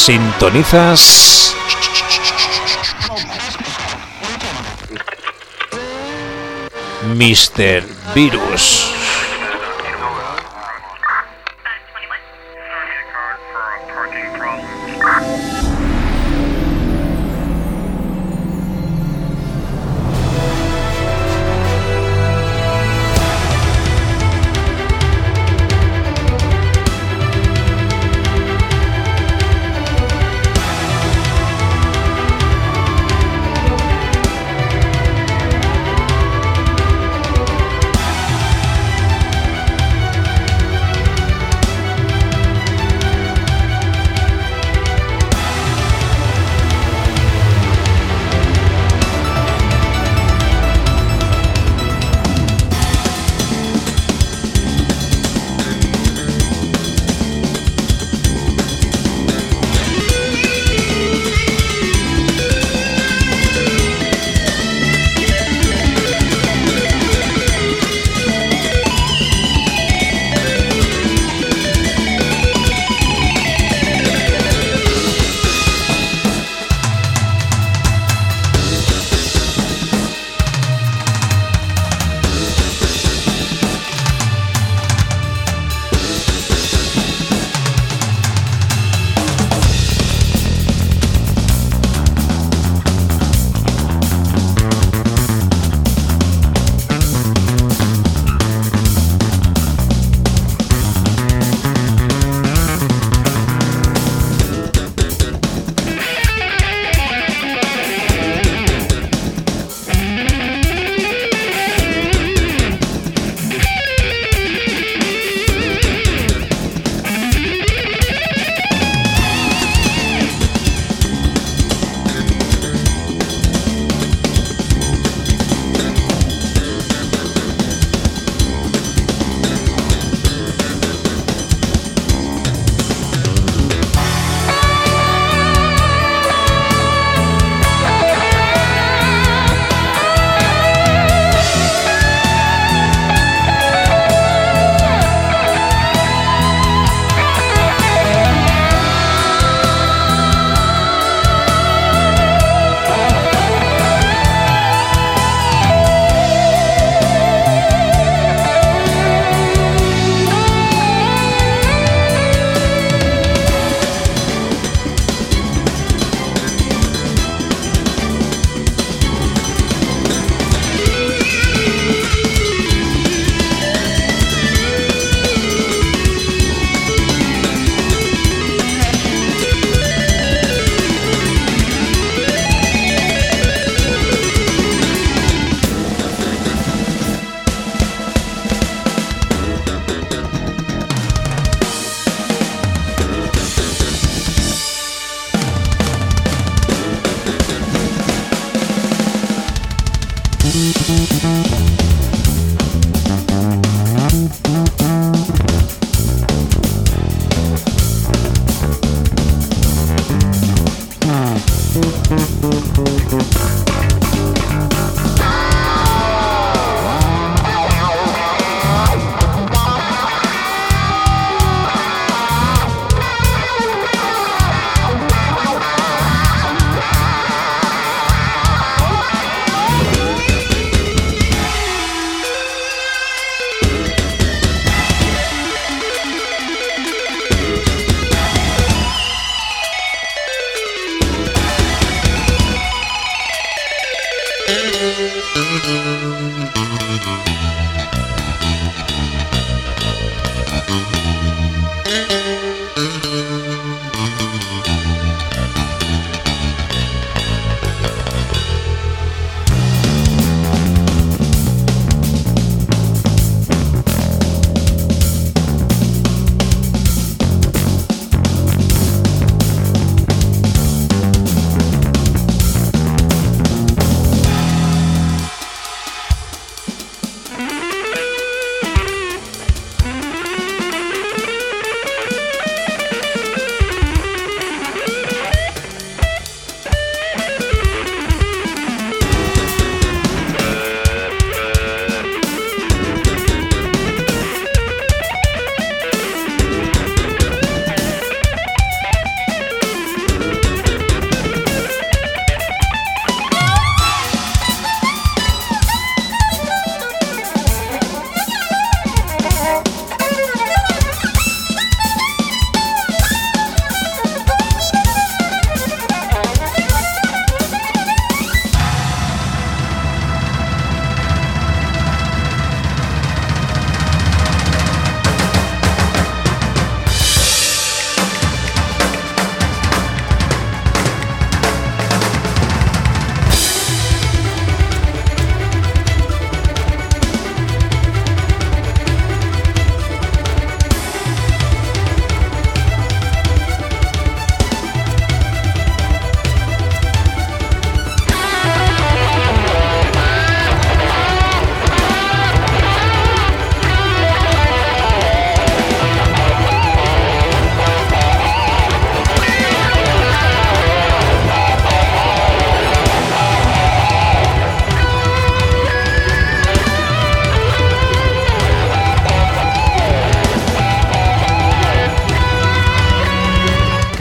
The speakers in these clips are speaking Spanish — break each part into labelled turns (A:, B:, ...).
A: Sintonizas Mr. Virus.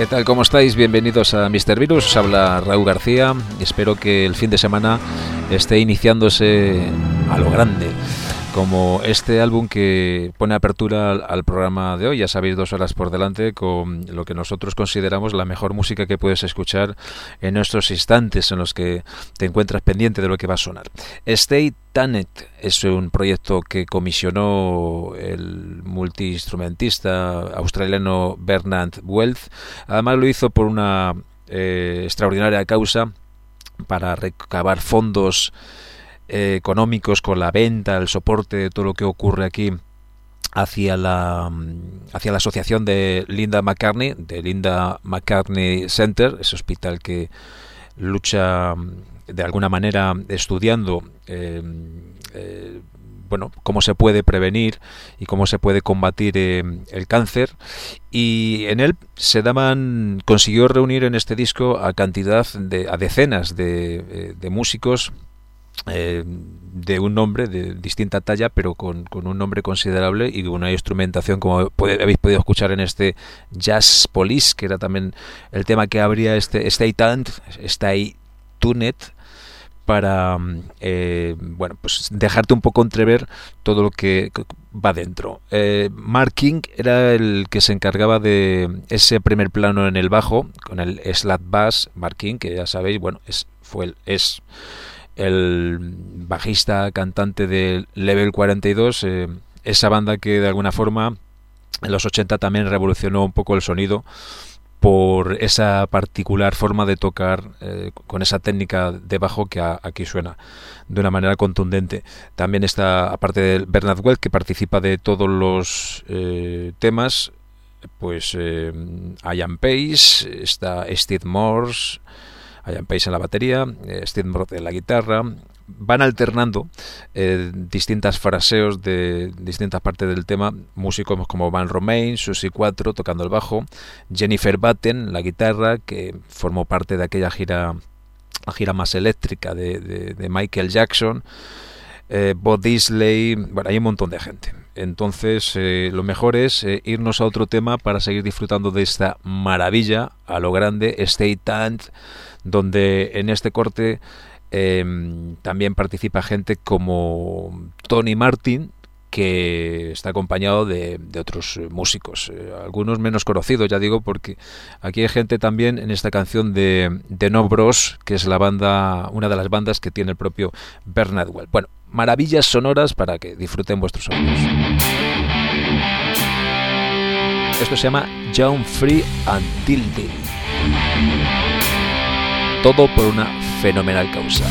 A: tal? ¿Cómo estáis? Bienvenidos a Mr. Virus. Os habla Raúl García. Espero que el fin de semana esté iniciándose a lo grande, como este álbum que pone apertura al programa de hoy. Ya sabéis, 2 horas por delante con lo que nosotros consideramos la mejor música que puedes escuchar en estos instantes en los que te encuentras pendiente de lo que va a sonar. Stay Tuned es un proyecto que comisionó el multiinstrumentista australiano Bernard Wells. Además lo hizo por una extraordinaria causa, para recabar fondos económicos con la venta, el soporte de todo lo que ocurre aquí hacia la asociación de Linda McCartney, de Linda McCartney Center, ese hospital que lucha de alguna manera estudiando cómo se puede prevenir y cómo se puede combatir el cáncer. Y en él consiguió reunir en este disco a decenas de músicos de un nombre de distinta talla, pero con un nombre considerable y una instrumentación, como habéis podido escuchar en este Jazz Police, que era también el tema que abría este Stay Tuned, para pues dejarte un poco entrever todo lo que va dentro. Mark King era el que se encargaba de ese primer plano en el bajo con el slap bass. Mark King, que ya sabéis, es el bajista cantante de Level 42, esa banda que de alguna forma en los 80 también revolucionó un poco el sonido por esa particular forma de tocar con esa técnica de bajo que aquí suena de una manera contundente. También está, aparte de Bernard Wells, que participa de todos los temas, pues Ian Pace, está Steve Morse, Ian Pace en la batería, Steve Morse en la guitarra. Van alternando distintas fraseos de distintas partes del tema, músicos como Van Romain, Susie 4 tocando el bajo, Jennifer Batten la guitarra, que formó parte de aquella la gira más eléctrica de Michael Jackson, Bob Disley. Bueno, hay un montón de gente. Entonces lo mejor es irnos a otro tema para seguir disfrutando de esta maravilla a lo grande, Stay Tuned, donde en este corte también participa gente como Tony Martin, que está acompañado de otros músicos, algunos menos conocidos, ya digo, porque aquí hay gente también en esta canción de No Bros, que es una de las bandas que tiene el propio Bernard Wells. Bueno, maravillas sonoras para que disfruten vuestros oídos. Esto se llama Young, Free and Tilted. Todo por una fenomenal causa.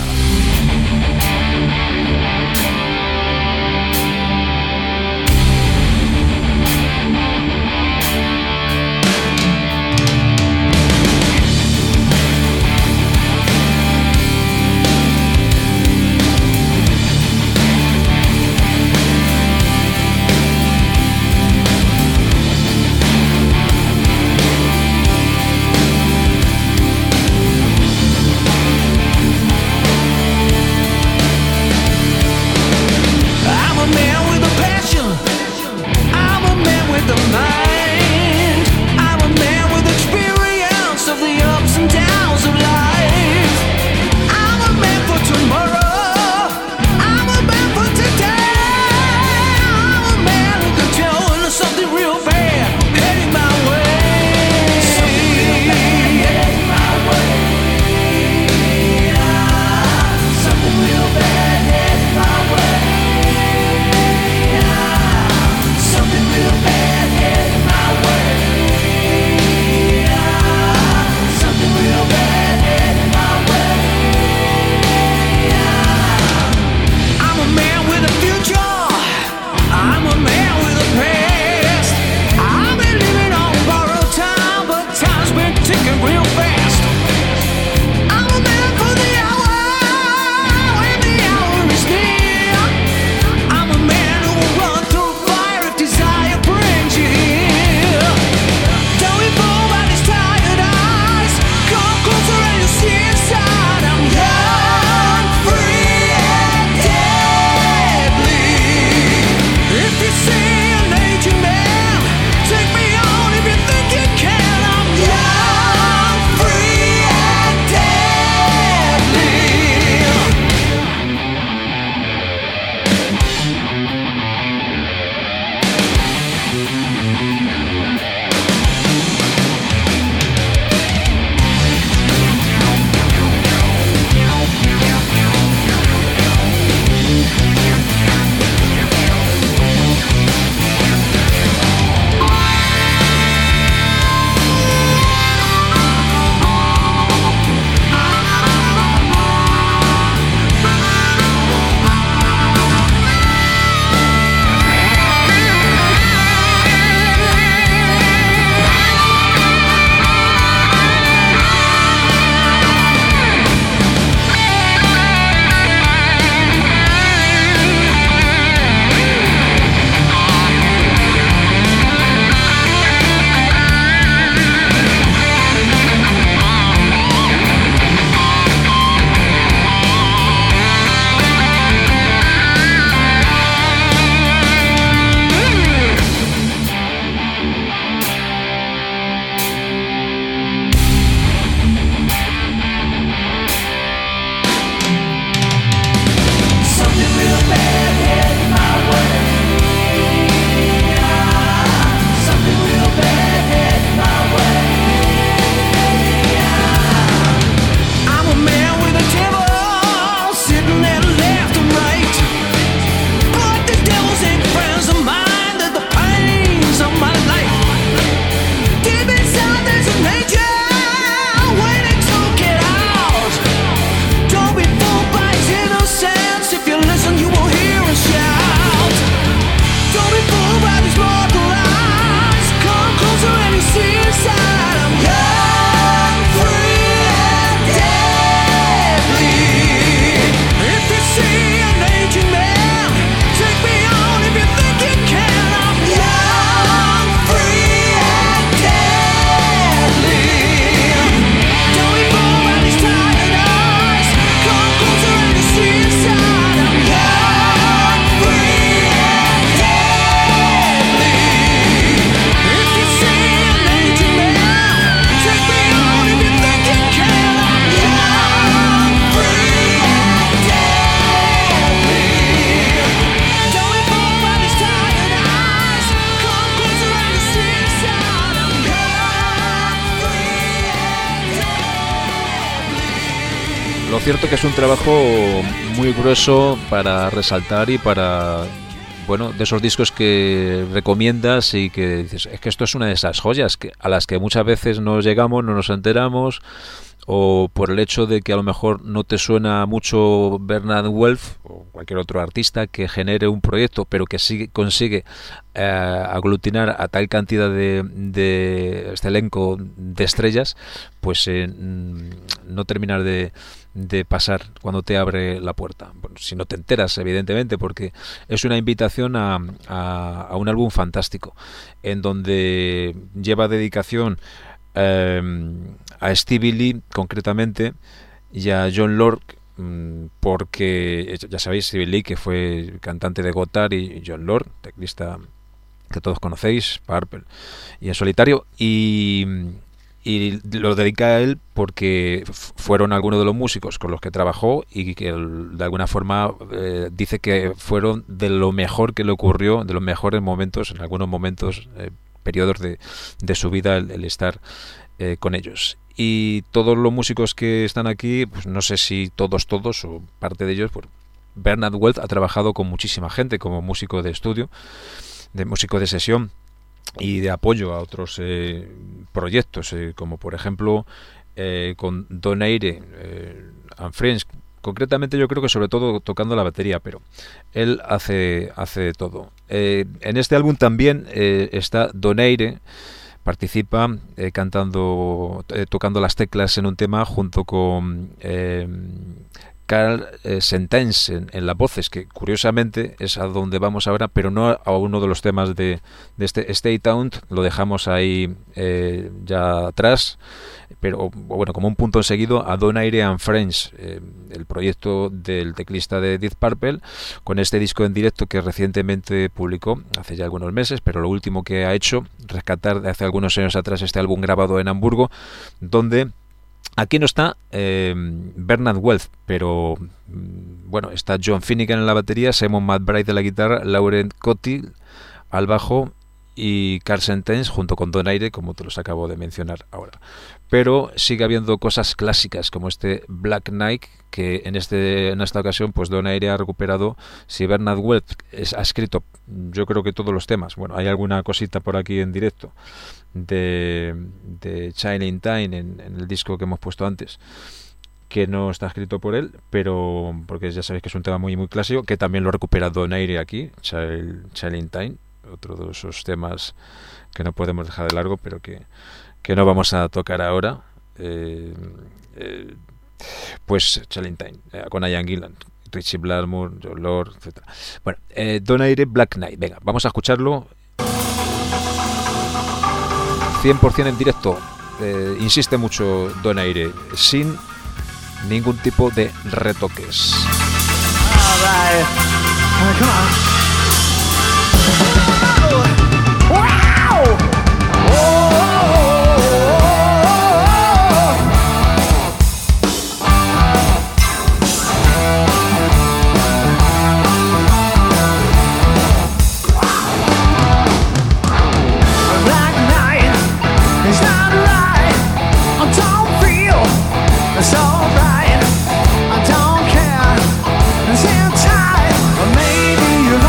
A: cierto que es un trabajo muy grueso para resaltar y para, bueno, de esos discos que recomiendas y que dices, es que esto es una de esas joyas a las que muchas veces no llegamos, no nos enteramos, o por el hecho de que a lo mejor no te suena mucho Bernard Wolf o cualquier otro artista que genere un proyecto, pero que sí consigue aglutinar a tal cantidad de este elenco de estrellas, pues no terminar de pasar cuando te abre la puerta. Bueno, si no te enteras, evidentemente, porque es una invitación a un álbum fantástico, en donde lleva dedicación a Stevie Lee concretamente y a John Lord, porque ya sabéis, Stevie Lee, que fue cantante de Gotthard, y John Lord, teclista que todos conocéis, Purple y en solitario, y lo dedica a él porque fueron algunos de los músicos con los que trabajó y que de alguna forma dice que fueron de lo mejor que le ocurrió, de los mejores momentos, en algunos momentos, periodos de su vida, el estar con ellos. Y todos los músicos que están aquí, pues no sé si todos o parte de ellos, pues Bernard Wolf ha trabajado con muchísima gente como músico de estudio, de músico de sesión y de apoyo a otros proyectos, como por ejemplo con Donaire and Friends. Concretamente yo creo que sobre todo tocando la batería, pero él hace todo. En este álbum también está Donaire, participa tocando las teclas en un tema junto con Carl Sentence en las voces, que curiosamente es a donde vamos ahora, pero no a uno de los temas de este Stay Tuned, lo dejamos ahí ya atrás, pero bueno, como un punto seguido a Donaire and Friends, el proyecto del teclista de Deep Purple, con este disco en directo que recientemente publicó, hace ya algunos meses, pero lo último que ha hecho, rescatar de hace algunos años atrás este álbum grabado en Hamburgo, donde aquí no está Bernard Wolf, pero bueno, está John Finnegan en la batería, Simon McBride en la guitarra, Laurent Coty al bajo y Carl Sentence junto con Donaire, como te los acabo de mencionar ahora. Pero sigue habiendo cosas clásicas como este Black Knight, que en esta ocasión pues Donaire ha recuperado. Si Bernard Wolf ha escrito, yo creo que todos los temas, bueno, hay alguna cosita por aquí en directo de Child in Time en el disco que hemos puesto antes, que no está escrito por él, pero porque ya sabéis que es un tema muy muy clásico, que también lo recupera Donaire aquí, Child in Time, otro de esos temas que no podemos dejar de largo, pero que no vamos a tocar ahora. Pues Child in Time, con Ian Gillan, Richie Blackmore, John Lord, etc. Bueno, Donaire, Black Knight. Venga, vamos a escucharlo 100% en directo. Insiste mucho Donaire, sin ningún tipo de retoques.
B: All right. Come on. Maybe you're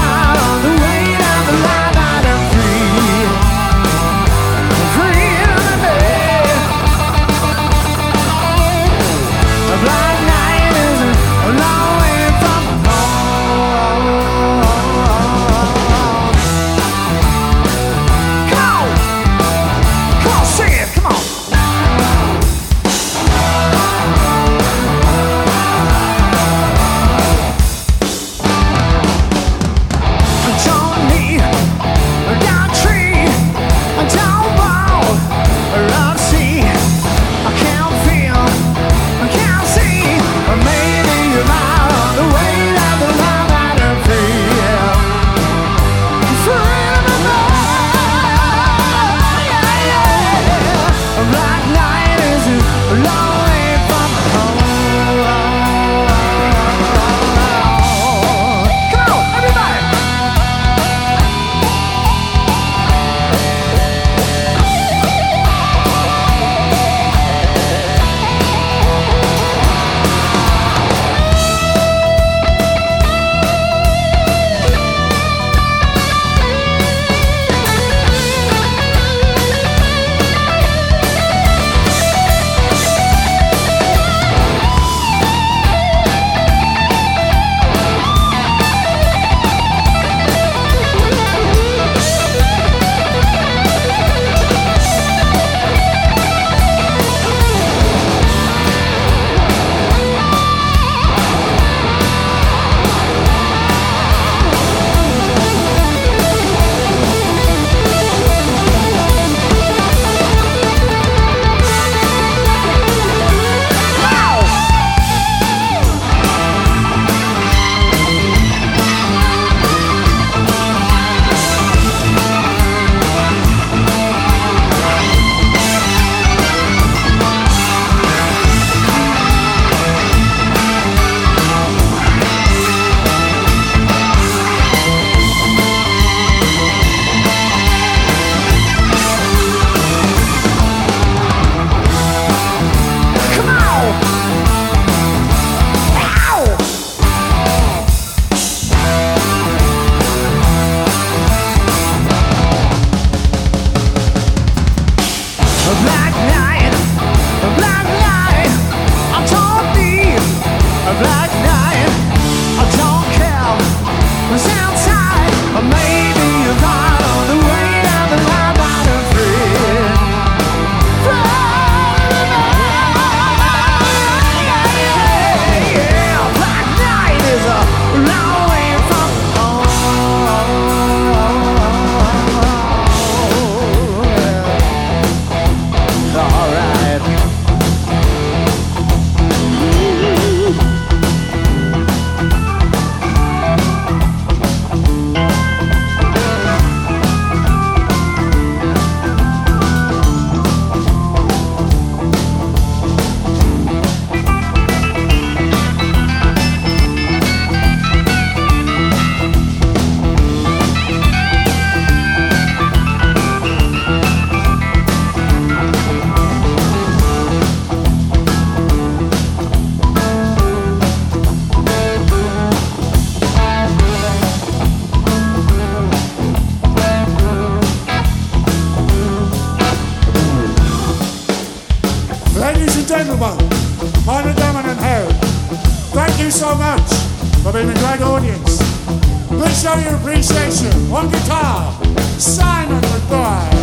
C: gentlemen, meine Damen und Herren, thank you so much for being a great audience. Please show your appreciation on guitar, Simon McBride.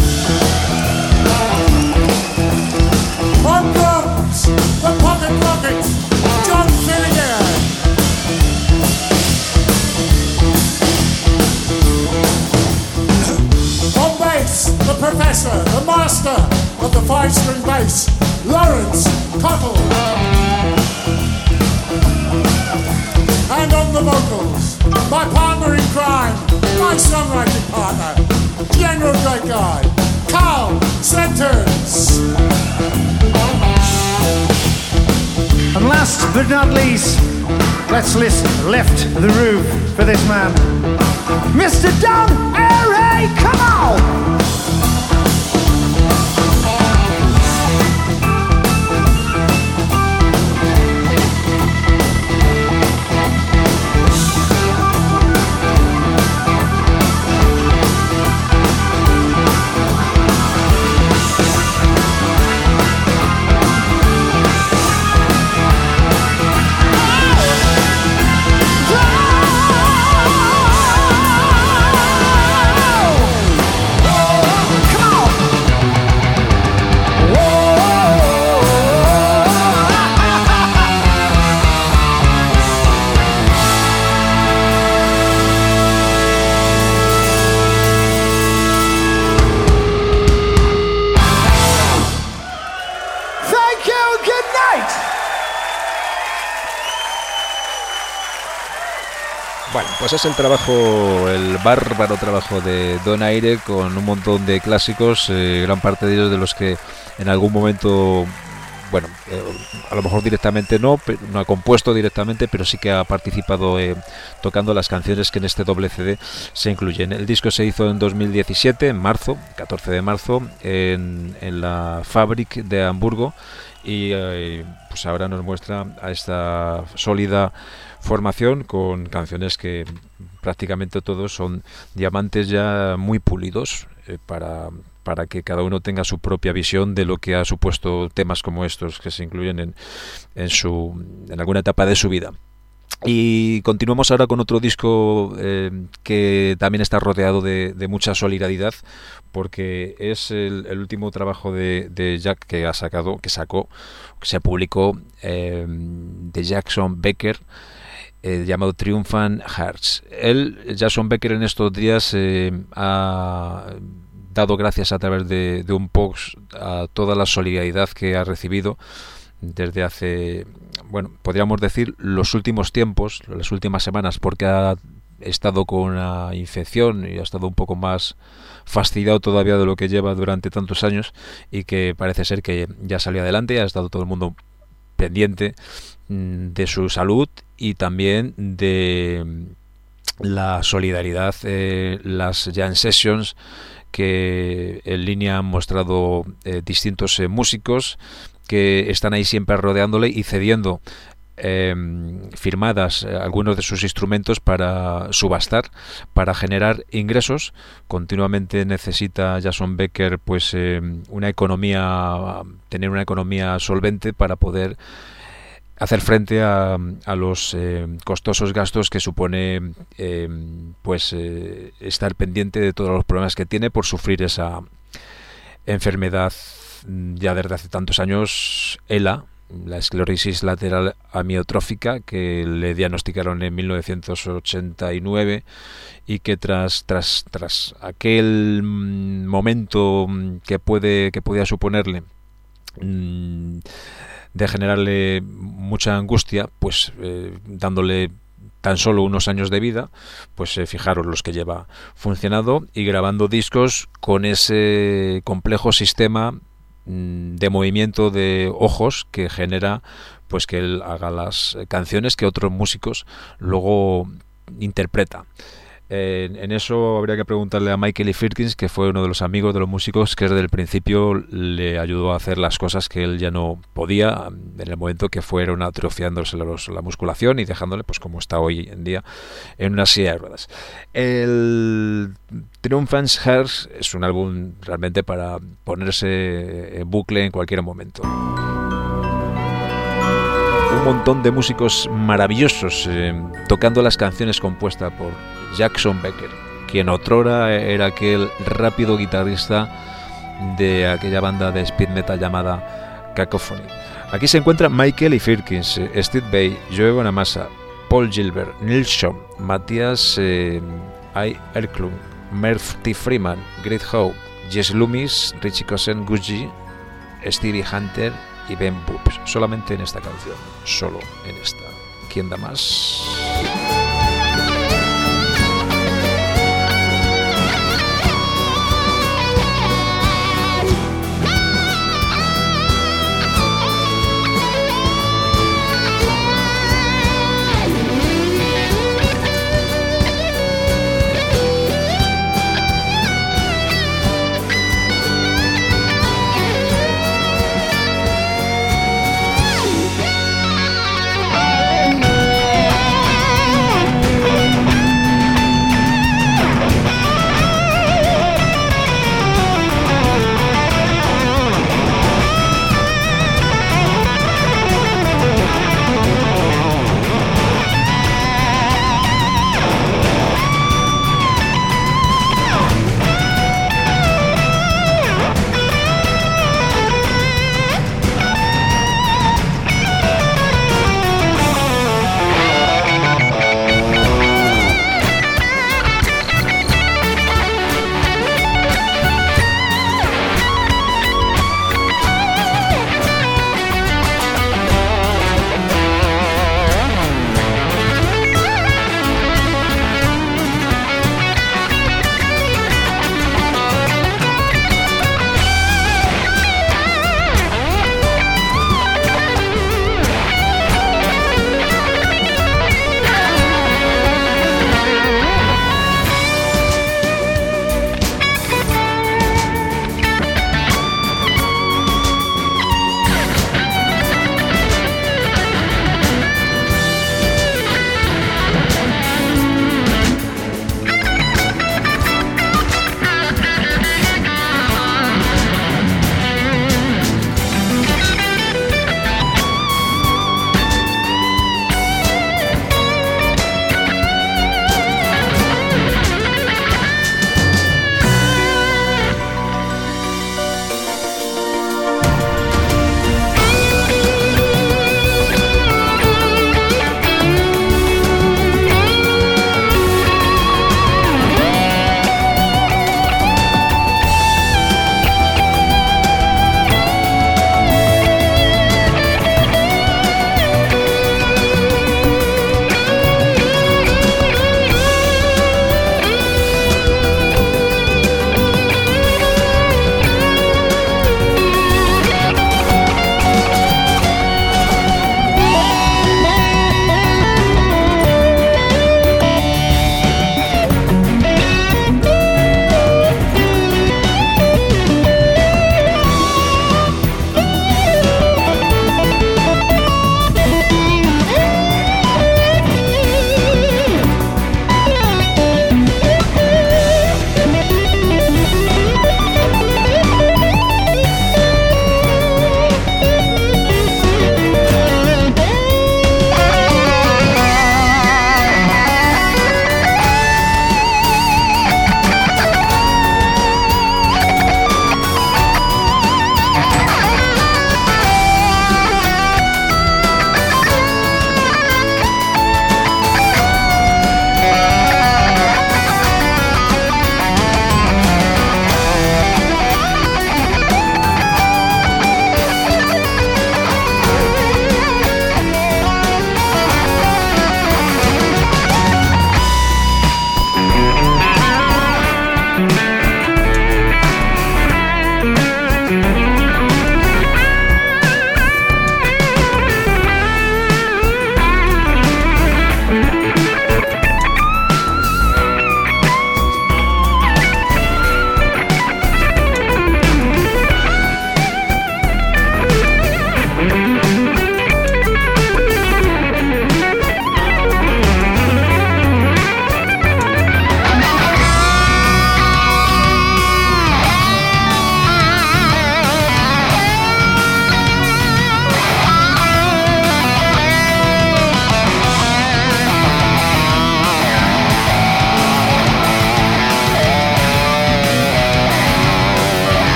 C: On drums, the Pocket Rockets, John Finnegan. On bass, the professor, the master of the five-string bass, Lawrence Cottle. And on the vocals, my partner in crime, my songwriting partner, General Great Guy, Carl Sentence.
B: And last but not least, let's listen, left the roof for this man, Mr. Don Airey, come on!
A: Bueno, pues es el trabajo, el bárbaro trabajo de Don Airey, con un montón de clásicos, gran parte de ellos de los que en algún momento, bueno, a lo mejor directamente no ha compuesto directamente, pero sí que ha participado tocando las canciones que en este doble CD se incluyen. El disco se hizo en 2017, en marzo, 14 de marzo, en la Fabrik de Hamburgo, y pues ahora nos muestra a esta sólida formación con canciones que prácticamente todos son diamantes ya muy pulidos, para que cada uno tenga su propia visión de lo que ha supuesto temas como estos que se incluyen en alguna etapa de su vida. Y continuamos ahora con otro disco que también está rodeado de mucha solidaridad, porque es el último trabajo de Jack que se publicó, de Jason Becker, llamado Triumphant Hearts. Jason Becker, en estos días ha dado gracias a través de un post a toda la solidaridad que ha recibido desde hace, bueno, podríamos decir los últimos tiempos, las últimas semanas, porque ha estado con una infección y ha estado un poco más fastidiado todavía de lo que lleva durante tantos años, y que parece ser que ya salió adelante. Ha estado todo el mundo pendiente de su salud y también de la solidaridad, las jam sessions que en línea han mostrado distintos músicos que están ahí siempre rodeándole y cediendo firmadas algunos de sus instrumentos para subastar, para generar ingresos. Continuamente necesita Jason Becker pues tener una economía solvente para poder hacer frente a los costosos gastos que supone estar pendiente de todos los problemas que tiene por sufrir esa enfermedad ya desde hace tantos años, ELA, la esclerosis lateral amiotrófica, que le diagnosticaron en 1989, y que tras aquel momento que podía suponerle de generarle mucha angustia, pues dándole tan solo unos años de vida, pues fijaros los que lleva funcionando y grabando discos con ese complejo sistema de movimiento de ojos que genera pues que él haga las canciones que otros músicos luego interpreta. En eso habría que preguntarle a Michael E. Firkins, que fue uno de los amigos de los músicos que desde el principio le ayudó a hacer las cosas que él ya no podía, en el momento que fueron atrofiándose la musculación y dejándole, pues como está hoy en día, en una silla de ruedas. El Triumphant Hearts es un álbum realmente para ponerse en bucle en cualquier momento. montón de músicos maravillosos tocando las canciones compuestas por Jackson Becker, quien otrora era aquel rápido guitarrista de aquella banda de speed metal llamada Cacophony. Aquí se encuentran Michael y Firkins, Steve Vai, Joe Bonamassa, Paul Gilbert, Neil Schon, Matthias Erklund, Merv T. Freeman, Greg Howe, Jess Loomis, Richie Kotzen, Gucci, Stevie Hunter y Ben Boop. Solamente en esta canción, solo en esta. ¿Quién da más?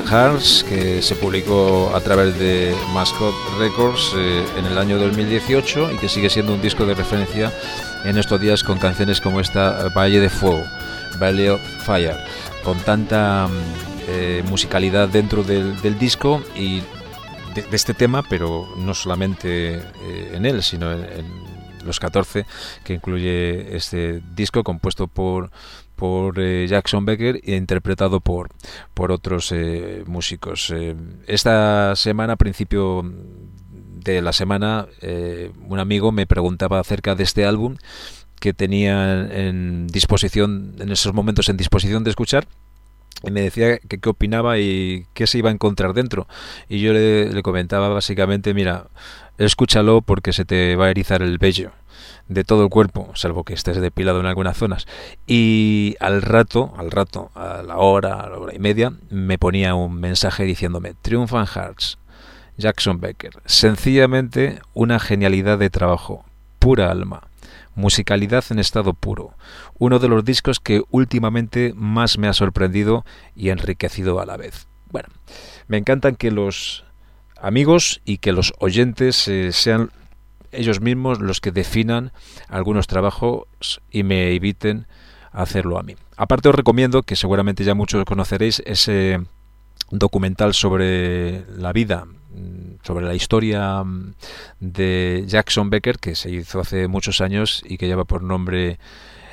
A: Hearts, que se publicó a través de Mascot Records en el año 2018 y que sigue siendo un disco de referencia en estos días, con canciones como esta, Valle de Fuego, Valley of Fire, con tanta musicalidad dentro del disco y de este tema, pero no solamente en él, sino en los 14 que incluye este disco, compuesto por Jackson Becker e interpretado por otros músicos. Esta semana, a principio de la semana, un amigo me preguntaba acerca de este álbum que tenía en esos momentos en disposición de escuchar, y me decía que qué opinaba y qué se iba a encontrar dentro, y yo le comentaba básicamente: mira, escúchalo porque se te va a erizar el vello de todo el cuerpo, salvo que estés depilado en algunas zonas. Y al rato, a la hora y media, me ponía un mensaje diciéndome: Triumphant Hearts, Jackson Becker, sencillamente una genialidad de trabajo, pura alma, musicalidad en estado puro, uno de los discos que últimamente más me ha sorprendido y enriquecido a la vez. Bueno, me encantan que los amigos y que los oyentes sean ellos mismos los que definan algunos trabajos y me eviten hacerlo a mí. Aparte, os recomiendo, que seguramente ya muchos conoceréis, ese documental sobre la vida, sobre la historia de Jackson Becker, que se hizo hace muchos años y que lleva por nombre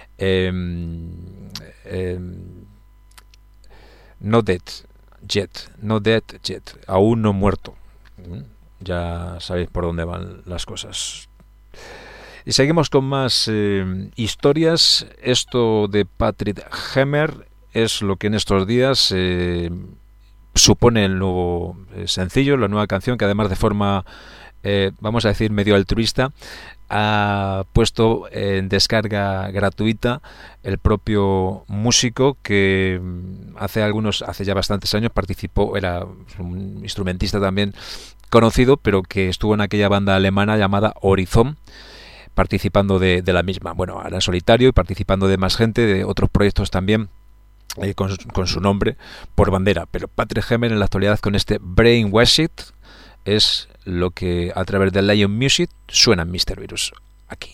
A: Not Dead Yet, aún no muerto. Ya sabéis por dónde van las cosas. Y seguimos con más historias. Esto de Patrick Hammer es lo que en estos días supone el nuevo sencillo, la nueva canción, que además de forma, vamos a decir, medio altruista, ha puesto en descarga gratuita el propio músico, que hace ya bastantes años participó, era un instrumentista también conocido, pero que estuvo en aquella banda alemana llamada Horizon, participando de la misma. Bueno, ahora en solitario y participando de más gente, de otros proyectos también, con su nombre por bandera. Pero Patrick Hammer en la actualidad, con este Brainwash It, es lo que a través de Lion Music suena en Mr. Virus aquí.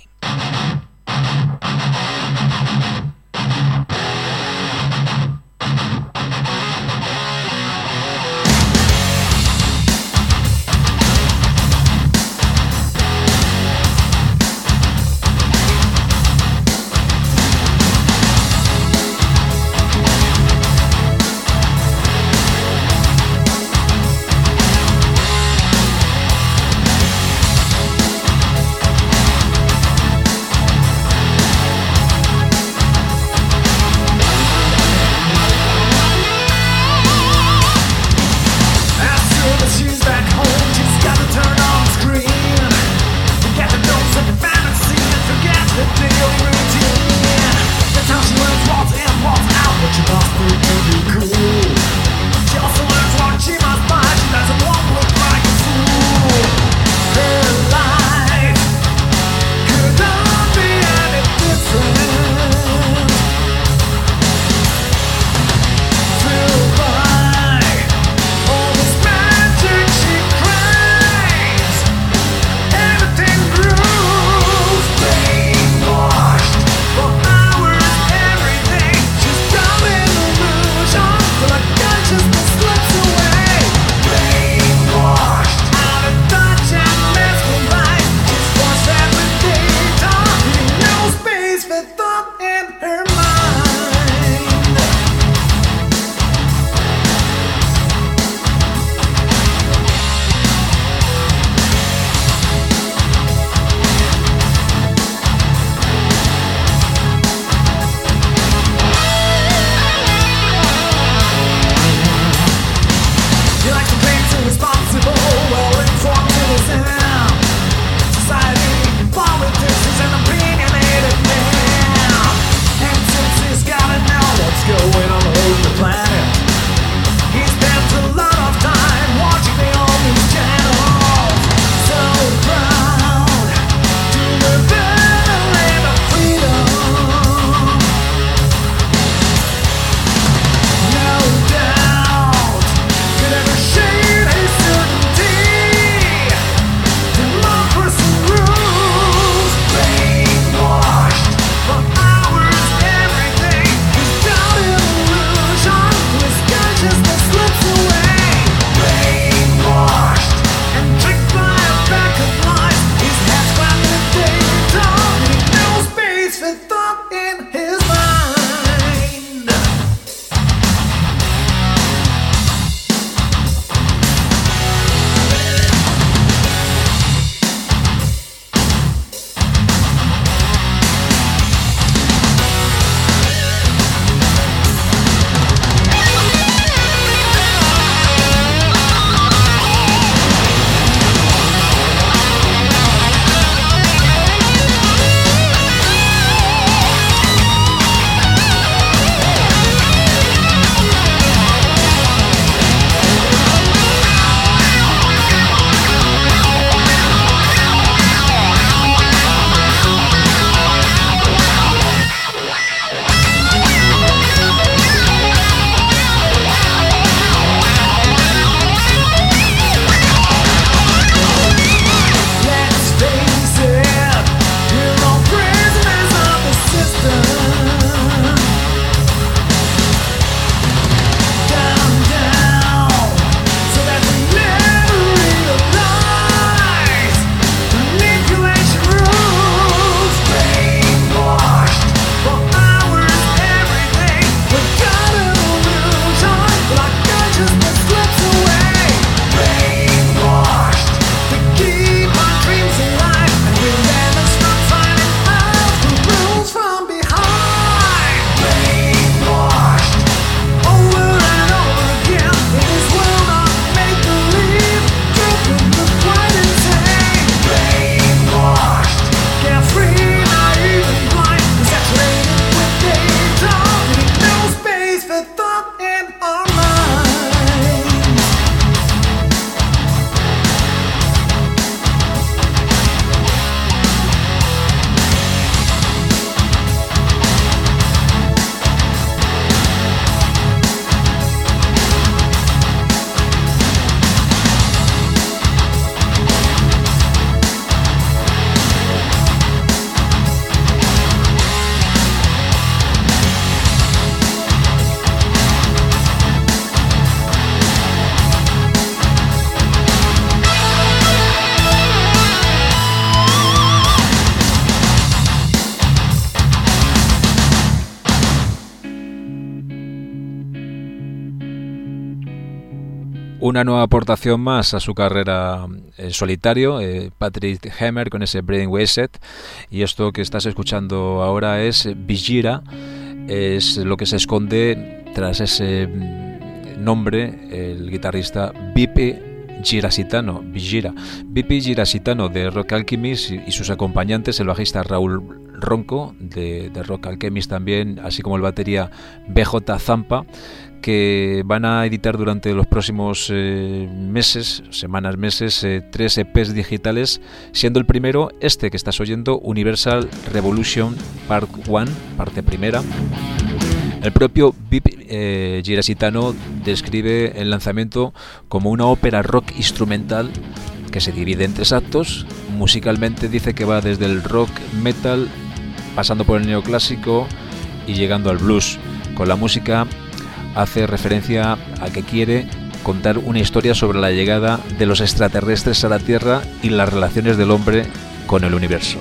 A: Una nueva aportación más a su carrera en solitario, Patrick Hammer con ese Brainwasted, y esto que estás escuchando ahora es Bijira, es lo que se esconde tras ese nombre, el guitarrista Bipi Girasitano, Bijira. Bipi Girasitano de Rock Alchemist y sus acompañantes, el bajista Raúl Ronco de Rock Alchemist también, así como el batería BJ Zampa, que van a editar durante los próximos meses, 3 EPs digitales, siendo el primero este que estás oyendo, Universal Revolution Part 1, parte primera. El propio Bipi Girasitano describe el lanzamiento como una ópera rock instrumental que se divide en 3 actos. Musicalmente dice que va desde el rock metal, pasando por el neoclásico y llegando al blues. Con la música hace referencia a que quiere contar una historia sobre la llegada de los extraterrestres a la Tierra y las relaciones del hombre con el universo.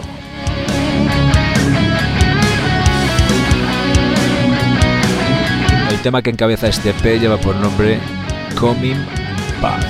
A: El tema que encabeza este EP lleva por nombre Coming Back.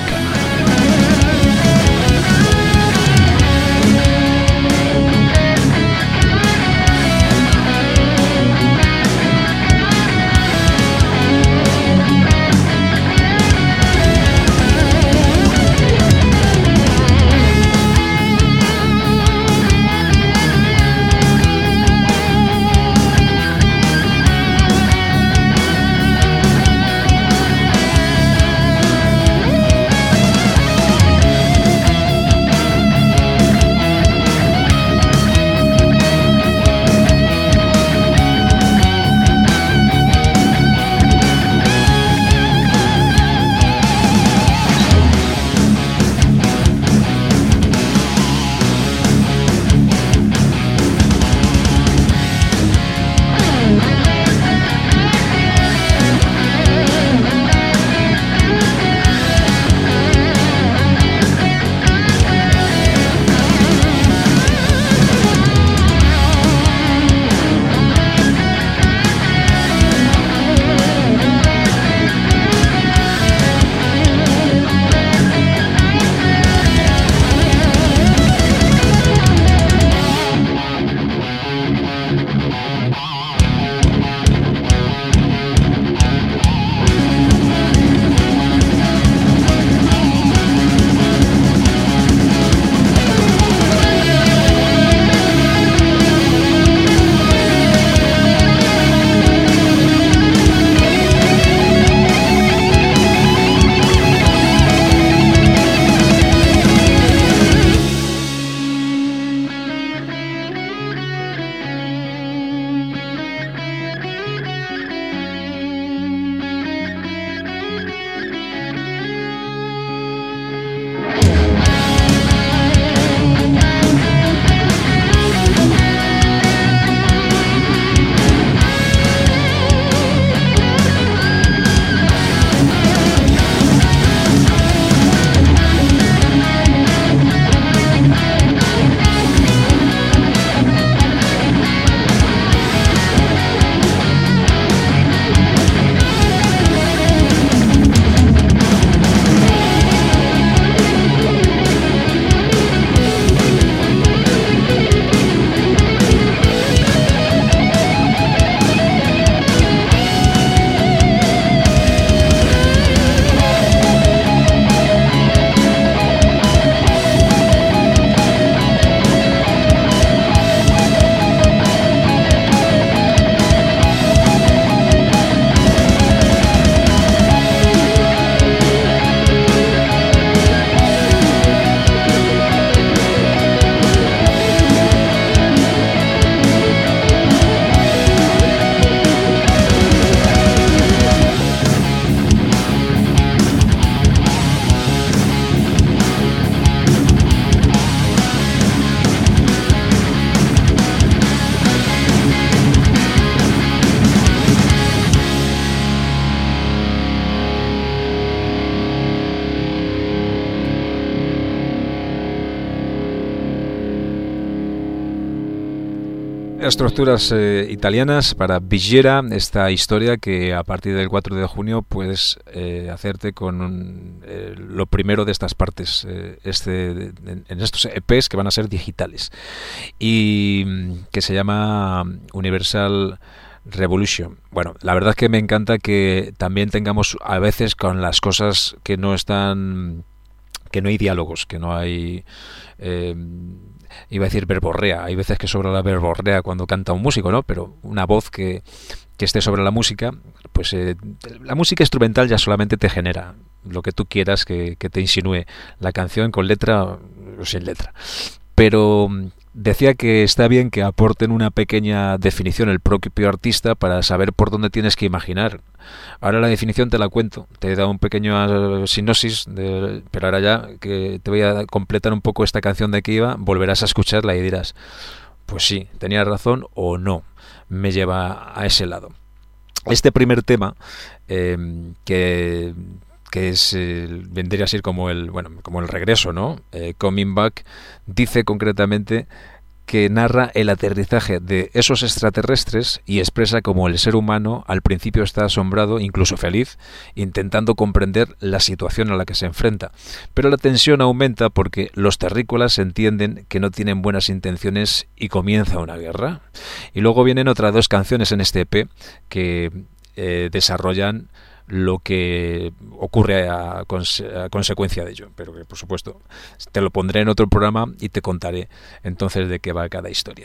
A: Estructuras italianas para Vigera, esta historia que a partir del 4 de junio puedes hacerte con lo primero de estas partes en estos EPs que van a ser digitales y que se llama Universal Revolution. Bueno, la verdad es que me encanta que también tengamos a veces con las cosas que no están, que no hay diálogos, que no hay iba a decir verborrea, hay veces que sobra la verborrea cuando canta un músico, ¿no? Pero una voz que esté sobre la música, pues la música instrumental ya solamente te genera lo que tú quieras que te insinúe la canción con letra o sin letra. Pero decía que está bien que aporten una pequeña definición el propio artista para saber por dónde tienes que imaginar. Ahora la definición te la cuento, te he dado un pequeño sinopsis, pero ahora ya que te voy a completar un poco esta canción de que iba, volverás a escucharla y dirás, pues sí, tenía razón o no, me lleva a ese lado. Este primer tema, que es vendría a ser como el regreso, ¿no? Coming Back, dice concretamente que narra el aterrizaje de esos extraterrestres y expresa cómo el ser humano al principio está asombrado, incluso feliz, intentando comprender la situación a la que se enfrenta. Pero la tensión aumenta porque los terrícolas entienden que no tienen buenas intenciones y comienza una guerra. Y luego vienen otras dos canciones en este EP que desarrollan lo que ocurre a consecuencia de ello, pero que por supuesto te lo pondré en otro programa y te contaré entonces de qué va cada historia.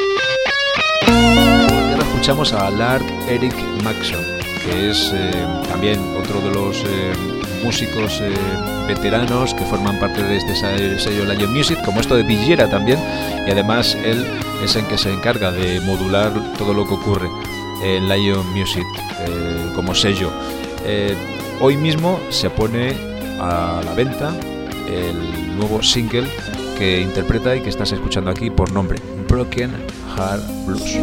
A: Ahora escuchamos a Lars Erik Maxson, que es también otro de los músicos veteranos que forman parte de este sello Lion Music, como esto de Vigera también, y además él es el que se encarga de modular todo lo que ocurre en Lion Music como sello. Hoy mismo se pone a la venta el nuevo single que interpreta y que estás escuchando aquí por nombre Broken Heart Blues.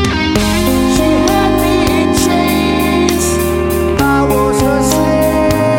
D: She had me in chains. I was her slave.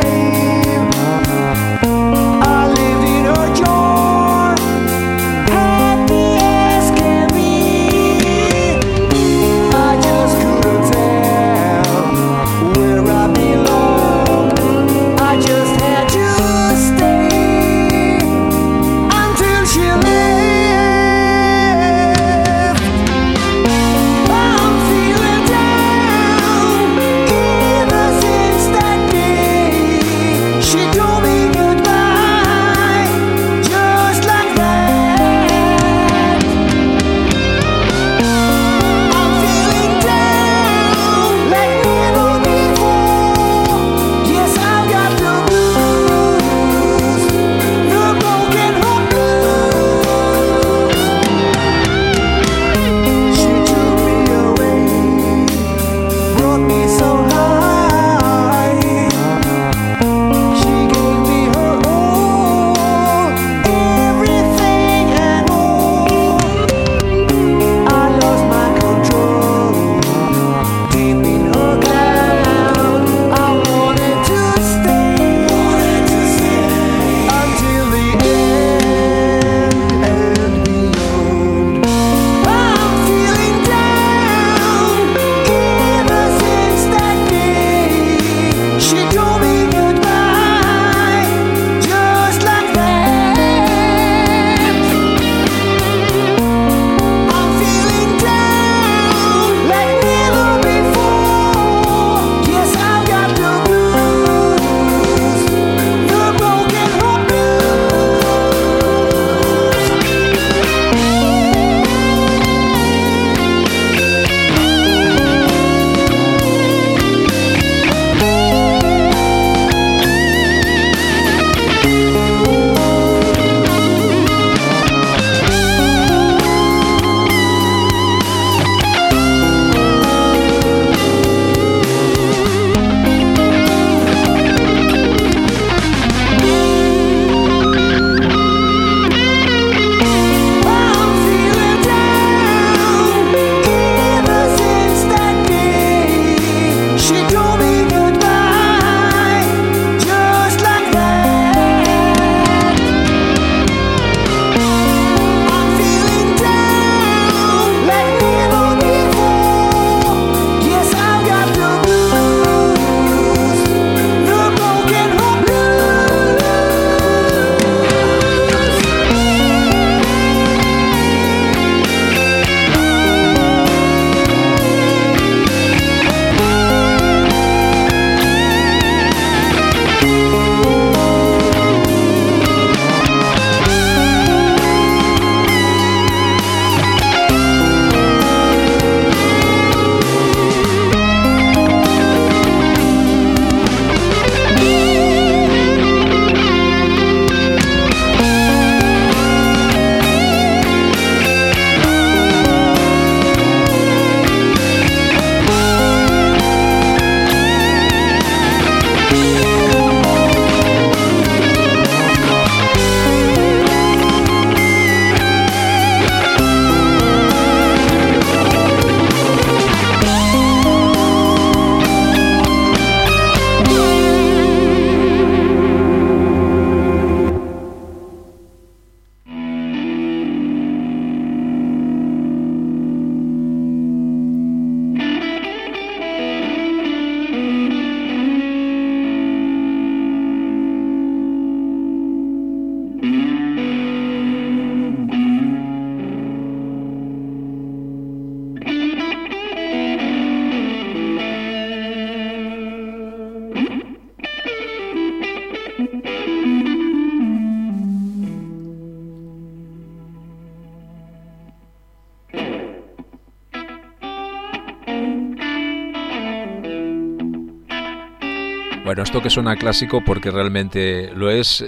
A: Bueno, esto que suena clásico porque realmente lo es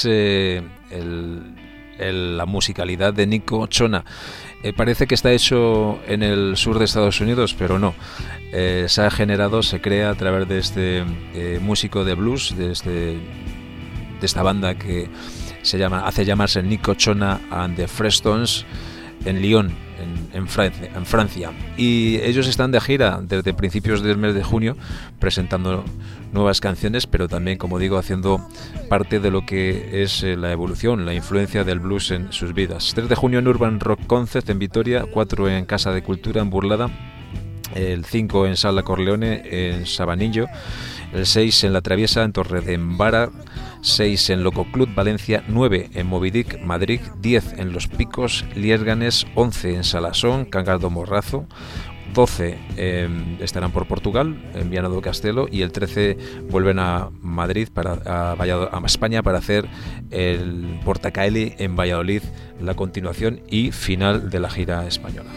A: la musicalidad de Nico Chona. Parece que está hecho en el sur de Estados Unidos, pero no. Se crea a través de este músico de blues, de esta banda que hace llamarse Nico Chona and the Frestones, en Lyon, en Francia. Y ellos están de gira desde principios del mes de junio presentando nuevas canciones, pero también, como digo, haciendo parte de lo que es la evolución, la influencia del blues en sus vidas. 3 de junio en Urban Rock Concert en Vitoria, 4 en Casa de Cultura en Burlada, el 5 en Sala Corleone en Sabanillo, el 6 en La Traviesa en Torredembarra, 6 en Loco Club Valencia, 9 en Movidic Madrid, 10 en Los Picos Liérganes, 11 en Salasón, Cangaldo Morrazo, 12 estarán por Portugal, en Viana do Castelo, y el 13 vuelven a Madrid, a España, para hacer el Portacaeli en Valladolid, la continuación y final de la gira española.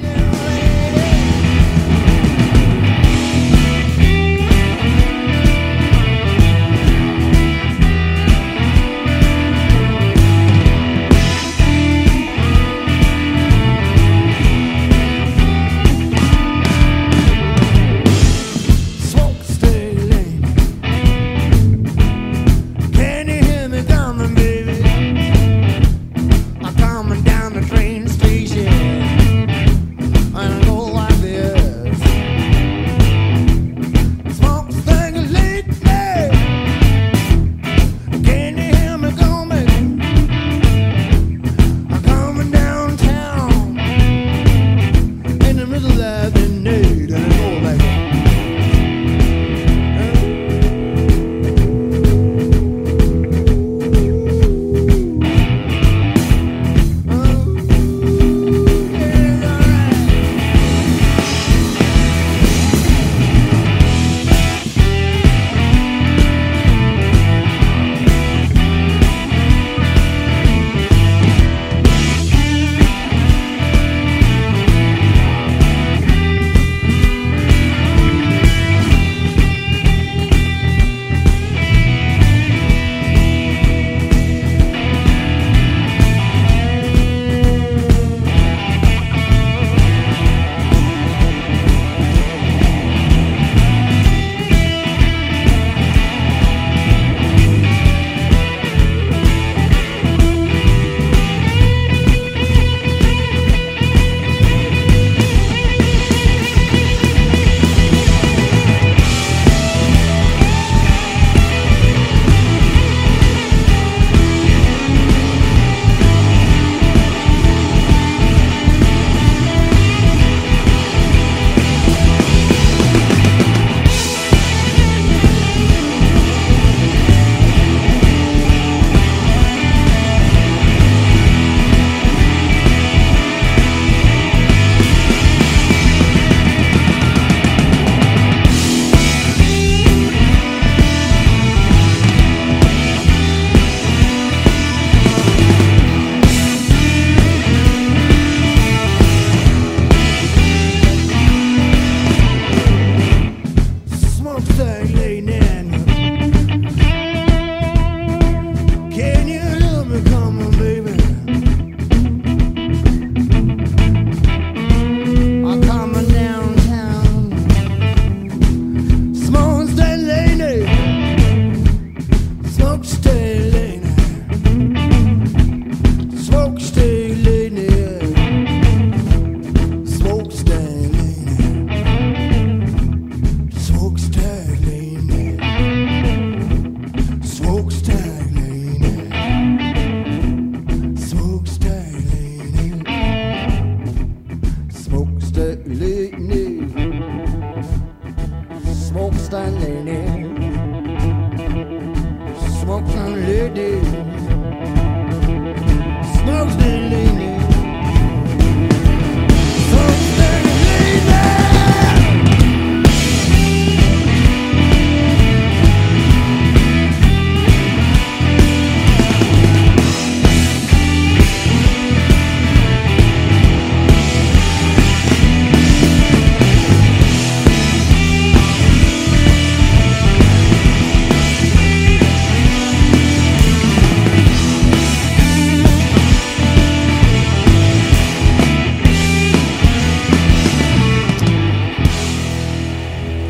C: Down the train station, and I go like this.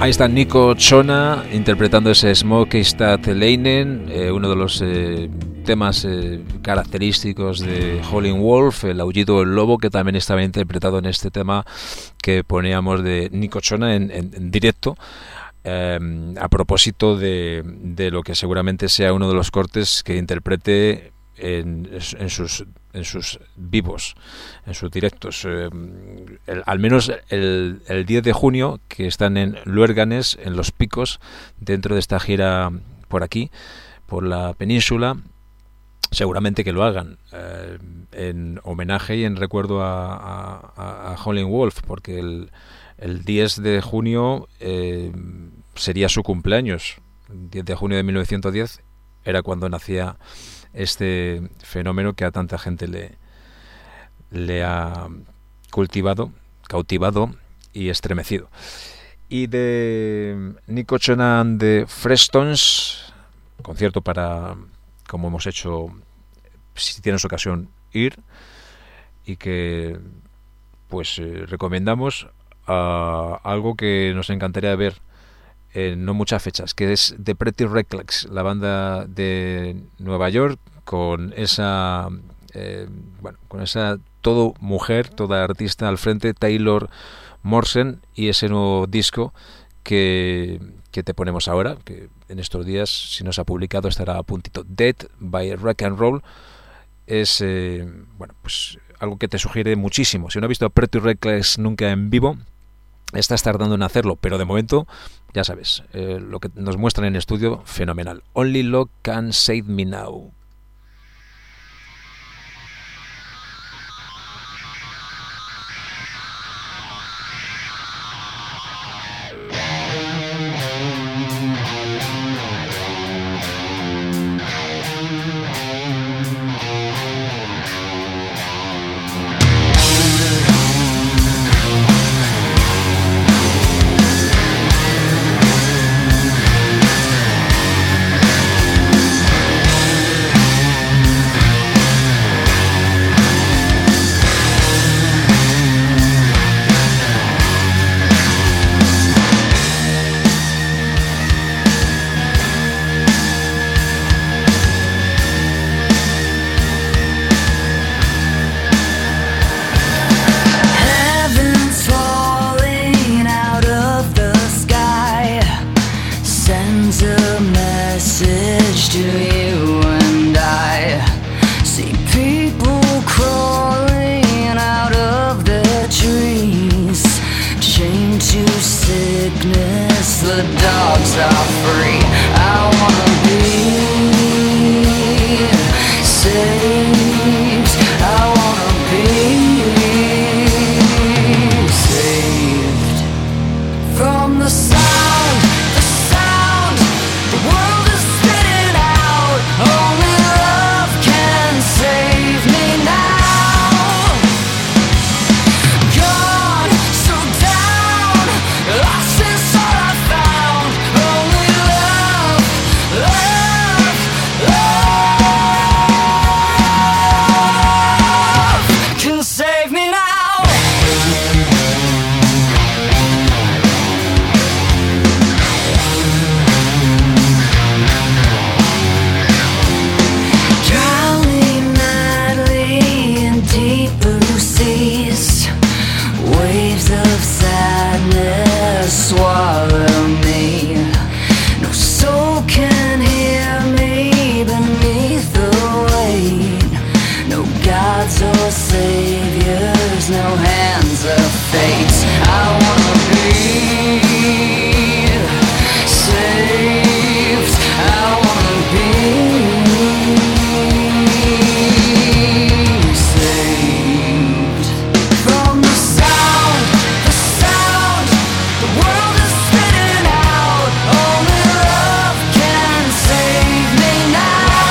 A: Ahí está Nico Chona interpretando ese Smokey Stat Leinen, uno de los temas característicos de Howlin' Wolf, el aullido del lobo, que también estaba interpretado en este tema que poníamos de Nico Chona en directo, a propósito de lo que seguramente sea uno de los cortes que interprete en sus vivos, en sus directos, al menos el 10 de junio, que están en Luerganes, en Los Picos, dentro de esta gira por aquí, por la península. Seguramente que lo hagan en homenaje y en recuerdo a Howlin' Wolf, porque el 10 de junio sería su cumpleaños. El 10 de junio de 1910 era cuando nacía este fenómeno que a tanta gente le ha cautivado y estremecido. Y de Nico Chona and the Frestones, concierto para, como hemos hecho, si tienes ocasión, ir, y que pues recomendamos algo que nos encantaría ver en no muchas fechas, que es The Pretty Reckless, la banda de Nueva York, con esa todo mujer, toda artista al frente, Taylor Morrison, y ese nuevo disco que te ponemos ahora, que en estos días, si no se ha publicado, estará a puntito. Dead by Rock and Roll es pues algo que te sugiere muchísimo. Si no has visto a Pretty Reckless nunca en vivo, estás tardando en hacerlo, pero de momento, ya sabes, lo que nos muestran en estudio, fenomenal. Only Love Can Save Me Now.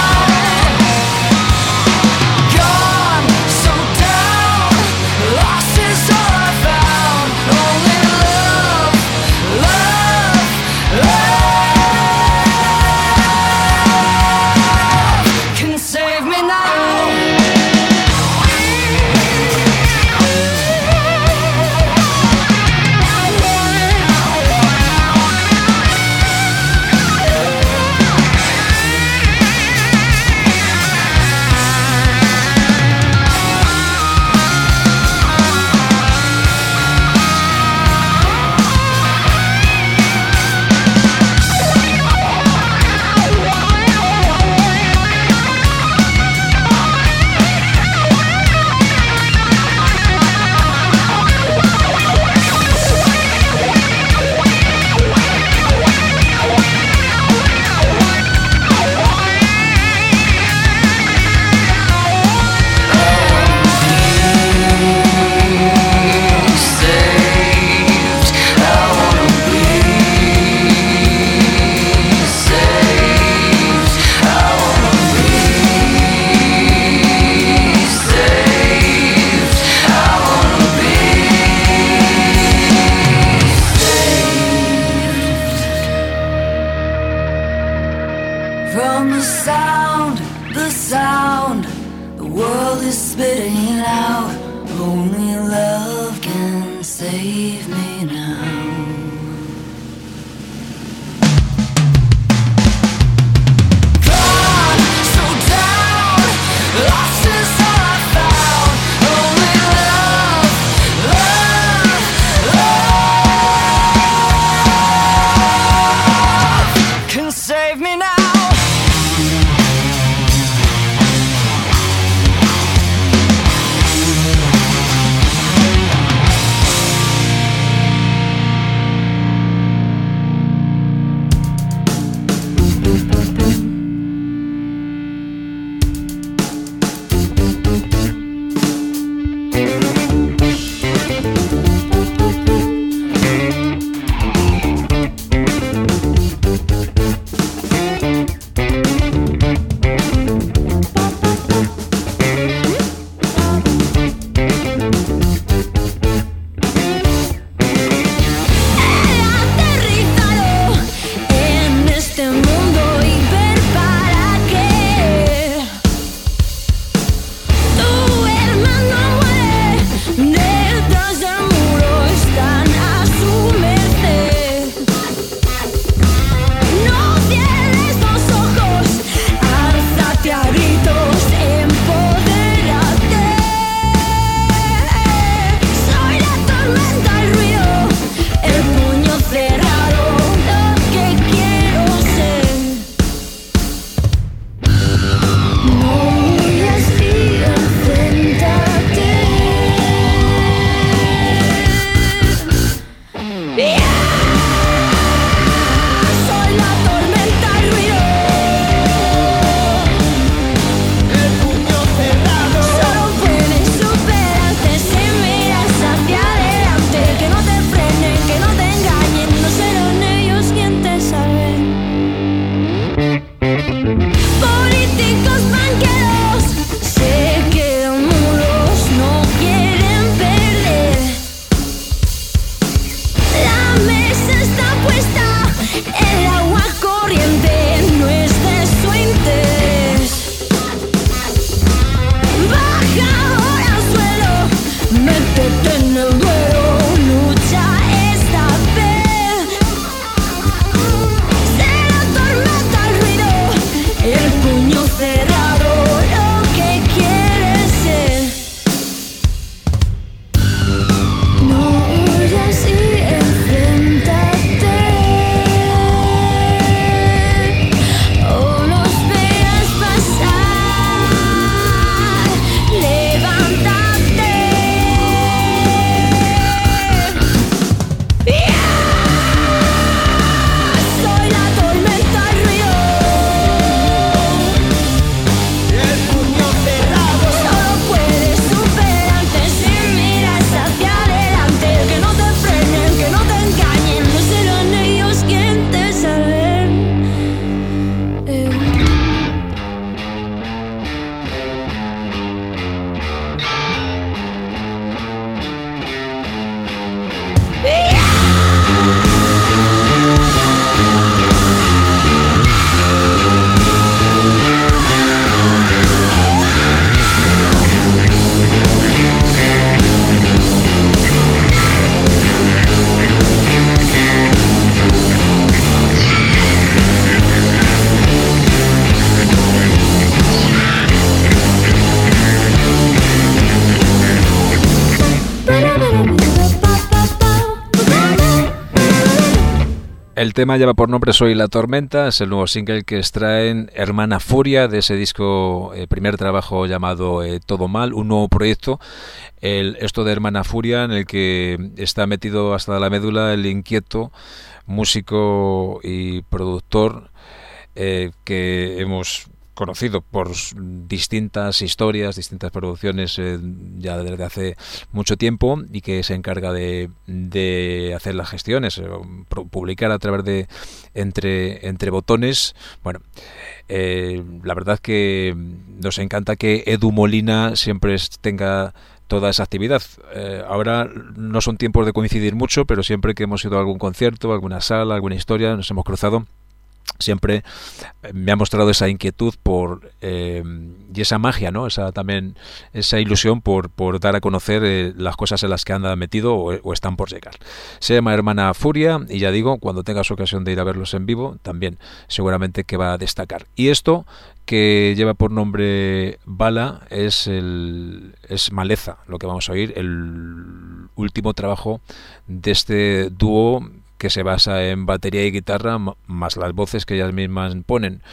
D: Lost Save me now. Gone, so down, lost is all I found. Only love, love, love can save me now.
A: El tema lleva por nombre Soy la Tormenta, es el nuevo single que extraen Hermana Furia de ese disco, primer trabajo llamado Todo Mal, un nuevo proyecto, esto de Hermana Furia, en el que está metido hasta la médula el inquieto músico y productor que hemos conocido por distintas historias, distintas producciones ya desde hace mucho tiempo, y que se encarga de hacer las gestiones, publicar a través de entre botones. Bueno, la verdad que nos encanta que Edu Molina siempre tenga toda esa actividad. Ahora no son tiempos de coincidir mucho, pero siempre que hemos ido a algún concierto, alguna sala, alguna historia, nos hemos cruzado siempre me ha mostrado esa inquietud y esa magia, ¿no? Esa ilusión por dar a conocer las cosas en las que anda metido o están por llegar. Se llama Hermana Furia y ya digo, cuando tengas ocasión de ir a verlos en vivo, también seguramente que va a destacar. Y esto que lleva por nombre Bala es Maleza, lo que vamos a oír, el último trabajo de este dúo que se basa en batería y guitarra más las voces que ellas mismas ponen.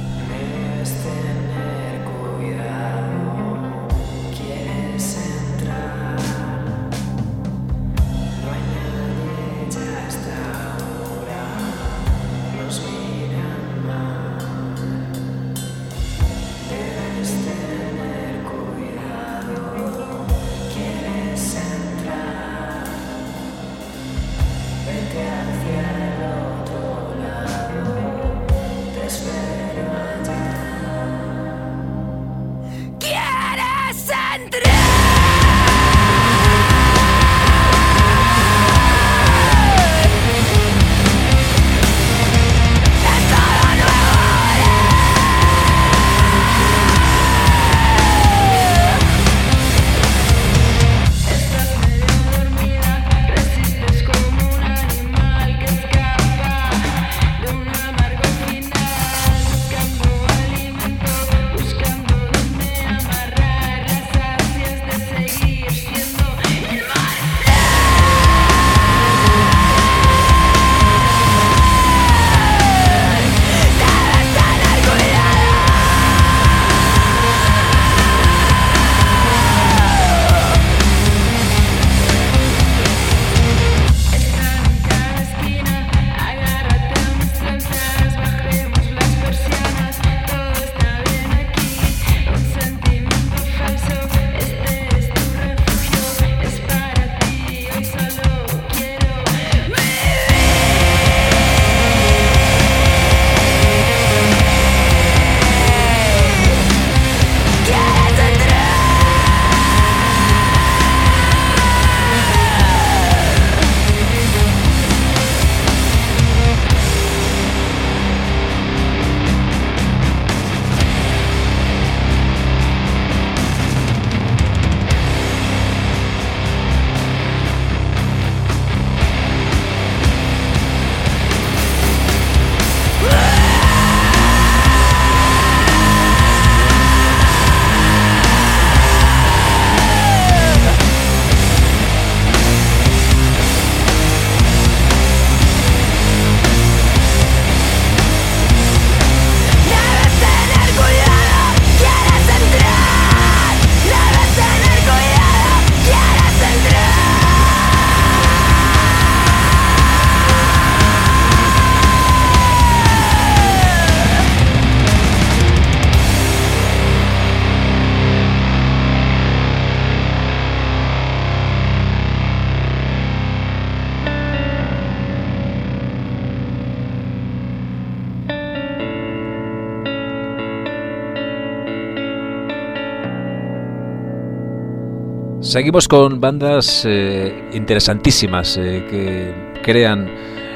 A: Seguimos con bandas interesantísimas que crean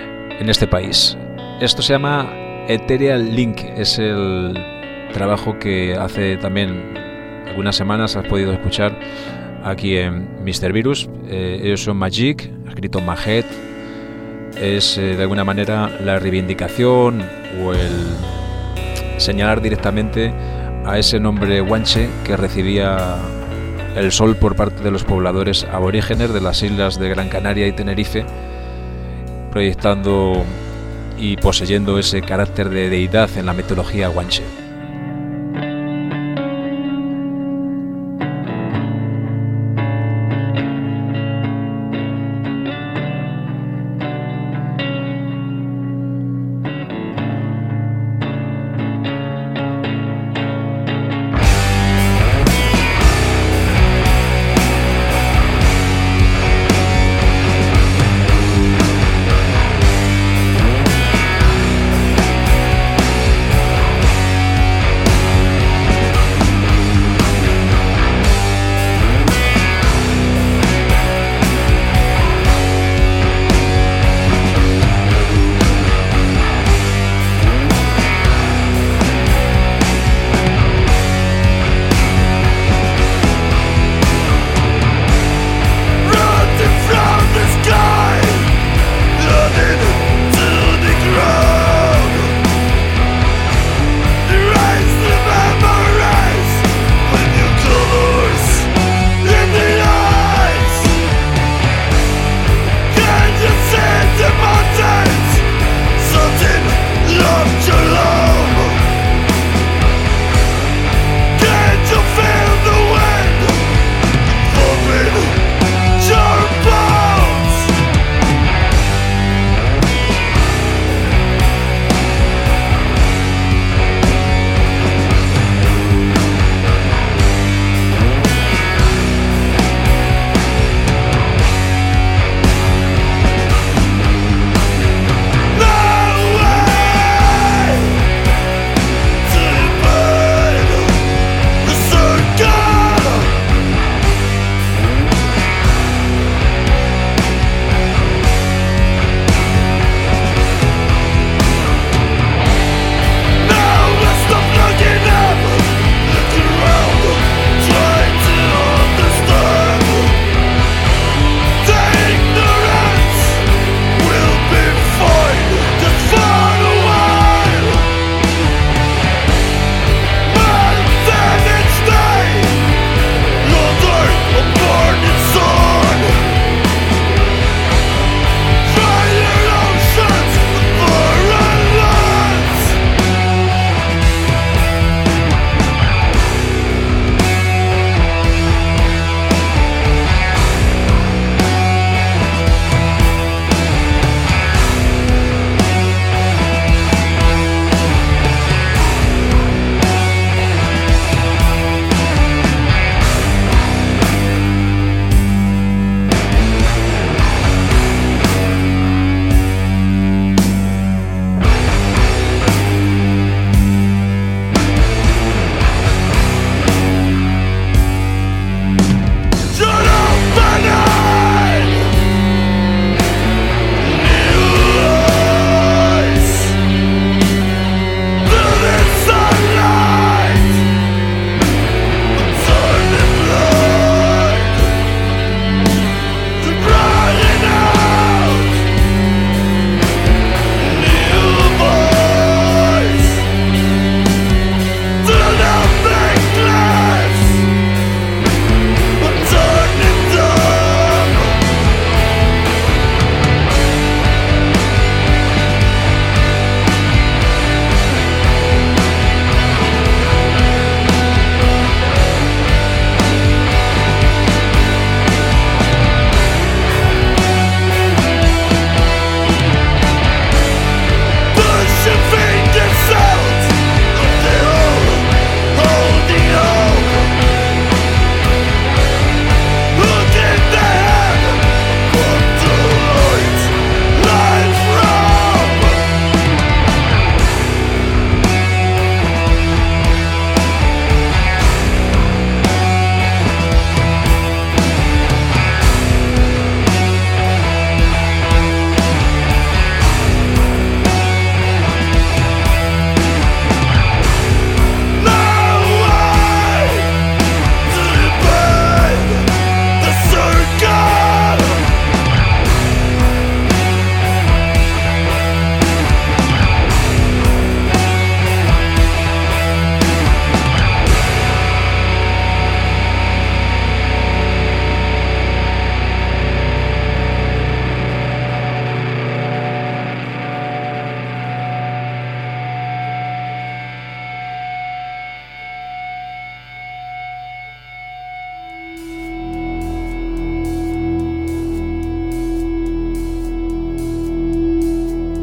A: en este país. Esto se llama Ethereal Link, es el trabajo que hace también algunas semanas has podido escuchar aquí en Mr. Virus. Ellos son Magic, escrito Majet. Es de alguna manera la reivindicación o el señalar directamente a ese nombre guanche que recibía el sol por parte de los pobladores aborígenes de las islas de Gran Canaria y Tenerife, proyectando y poseyendo ese carácter de deidad en la mitología guanche.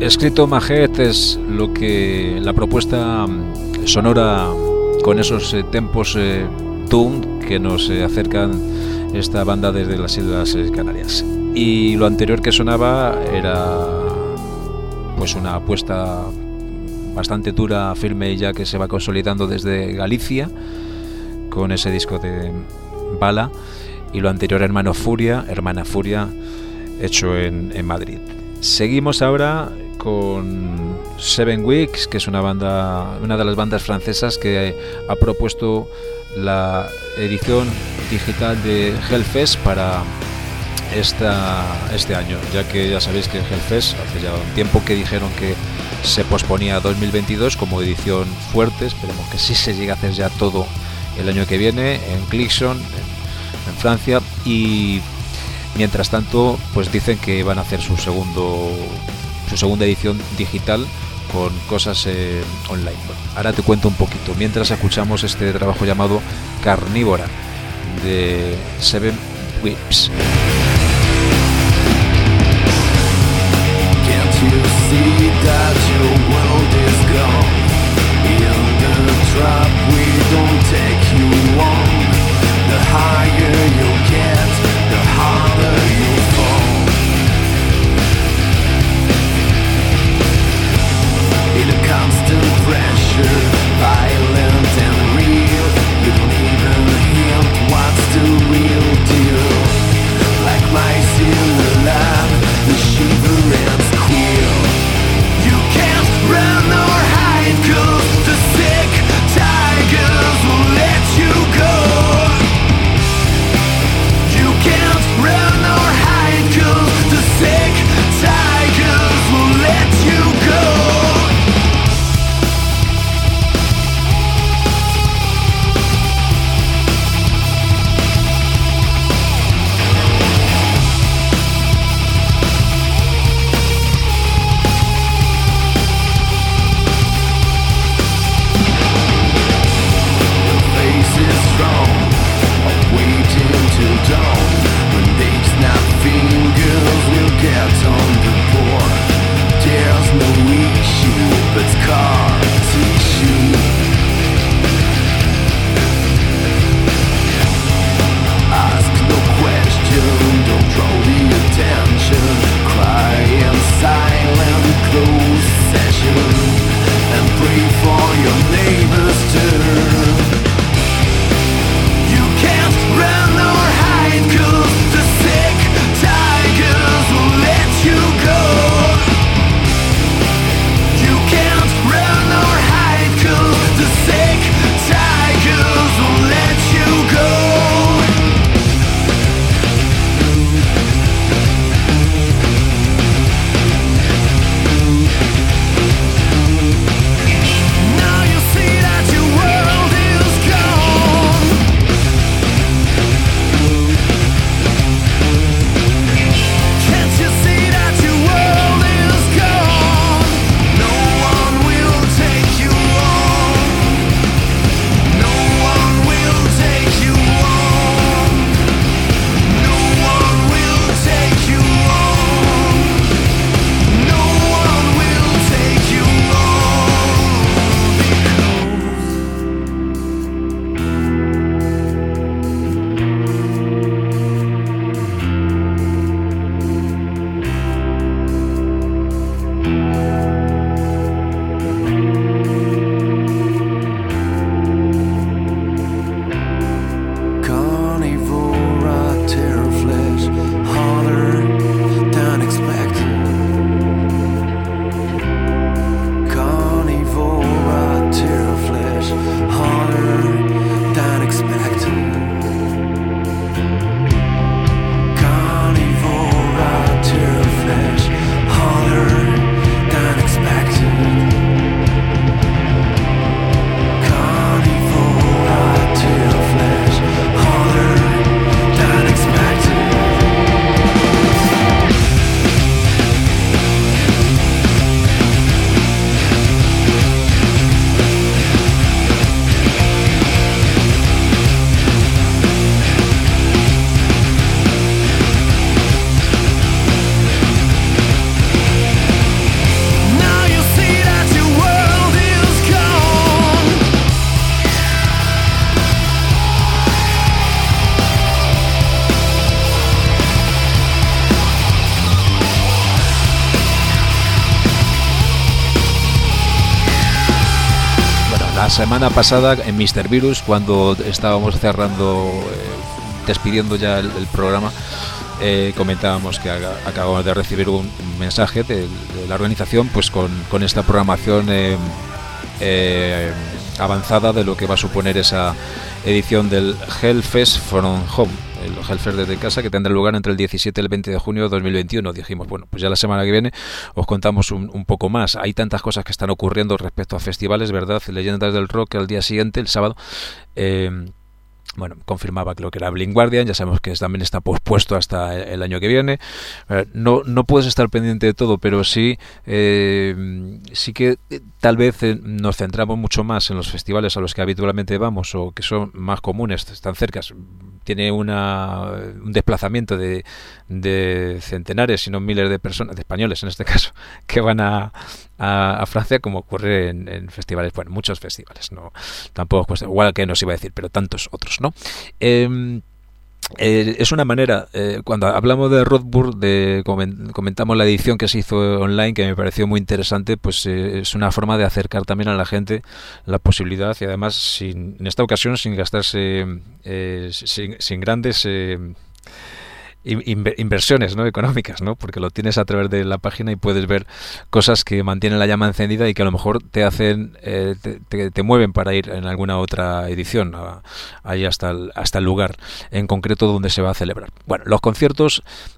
A: Escrito Majet es lo que la propuesta sonora con esos tempos doom que nos acercan esta banda desde las Islas Canarias. Y lo anterior que sonaba era pues una apuesta bastante dura, firme, ya que se va consolidando desde Galicia con ese disco de Bala, y lo anterior Hermana Furia, hecho en Madrid. Seguimos ahora con Seven Weeks, que es una de las bandas francesas que ha propuesto la edición digital de Hellfest para este año, ya que ya sabéis que Hellfest hace ya un tiempo que dijeron que se posponía a 2022 como edición fuerte. Esperemos que sí se llegue a hacer ya todo el año que viene en Clixon, en Francia, y mientras tanto pues dicen que van a hacer su segunda edición digital con cosas online. Bueno, ahora te cuento un poquito mientras escuchamos este trabajo llamado Carnívora de Seven Whips.
E: Can't you see that your world is gone? In the trap we don't take you on. The higher you get, the harder you fall. In a constant pressure, violent and real. You don't even hint what's the real deal.
A: La semana pasada en Mr. Virus, cuando estábamos cerrando, despidiendo ya el programa, comentábamos que acabamos de recibir un mensaje de la organización, pues con esta programación avanzada de lo que va a suponer esa edición del Hellfest from Home, el Hellfest desde casa, que tendrá lugar entre el 17 y el 20 de junio de 2021. Dijimos, bueno, pues ya la semana que viene os contamos un poco más. Hay tantas cosas que están ocurriendo respecto a festivales, ¿verdad? Leyendas del Rock, al día siguiente, el sábado, bueno, confirmaba lo que era Blind Guardian, ya sabemos que también está pospuesto hasta el año que viene. No puedes estar pendiente de todo, pero sí que tal vez nos centramos mucho más en los festivales a los que habitualmente vamos o que son más comunes, están cerca. Tiene un desplazamiento de centenares, si no miles de personas, de españoles en este caso, que van a Francia, como ocurre en festivales, bueno, muchos festivales, no, tampoco cuesta, igual que nos iba a decir, pero tantos otros, ¿no? Es una manera, cuando hablamos de Rothburg, comentamos la edición que se hizo online, que me pareció muy interesante, pues es una forma de acercar también a la gente la posibilidad, y además en esta ocasión sin gastarse, sin grandes inversiones, ¿no?, económicas, ¿no?, porque lo tienes a través de la página y puedes ver cosas que mantienen la llama encendida y que a lo mejor te hacen te mueven para ir en alguna otra edición ahí hasta el lugar en concreto donde se va a celebrar. Bueno, los conciertos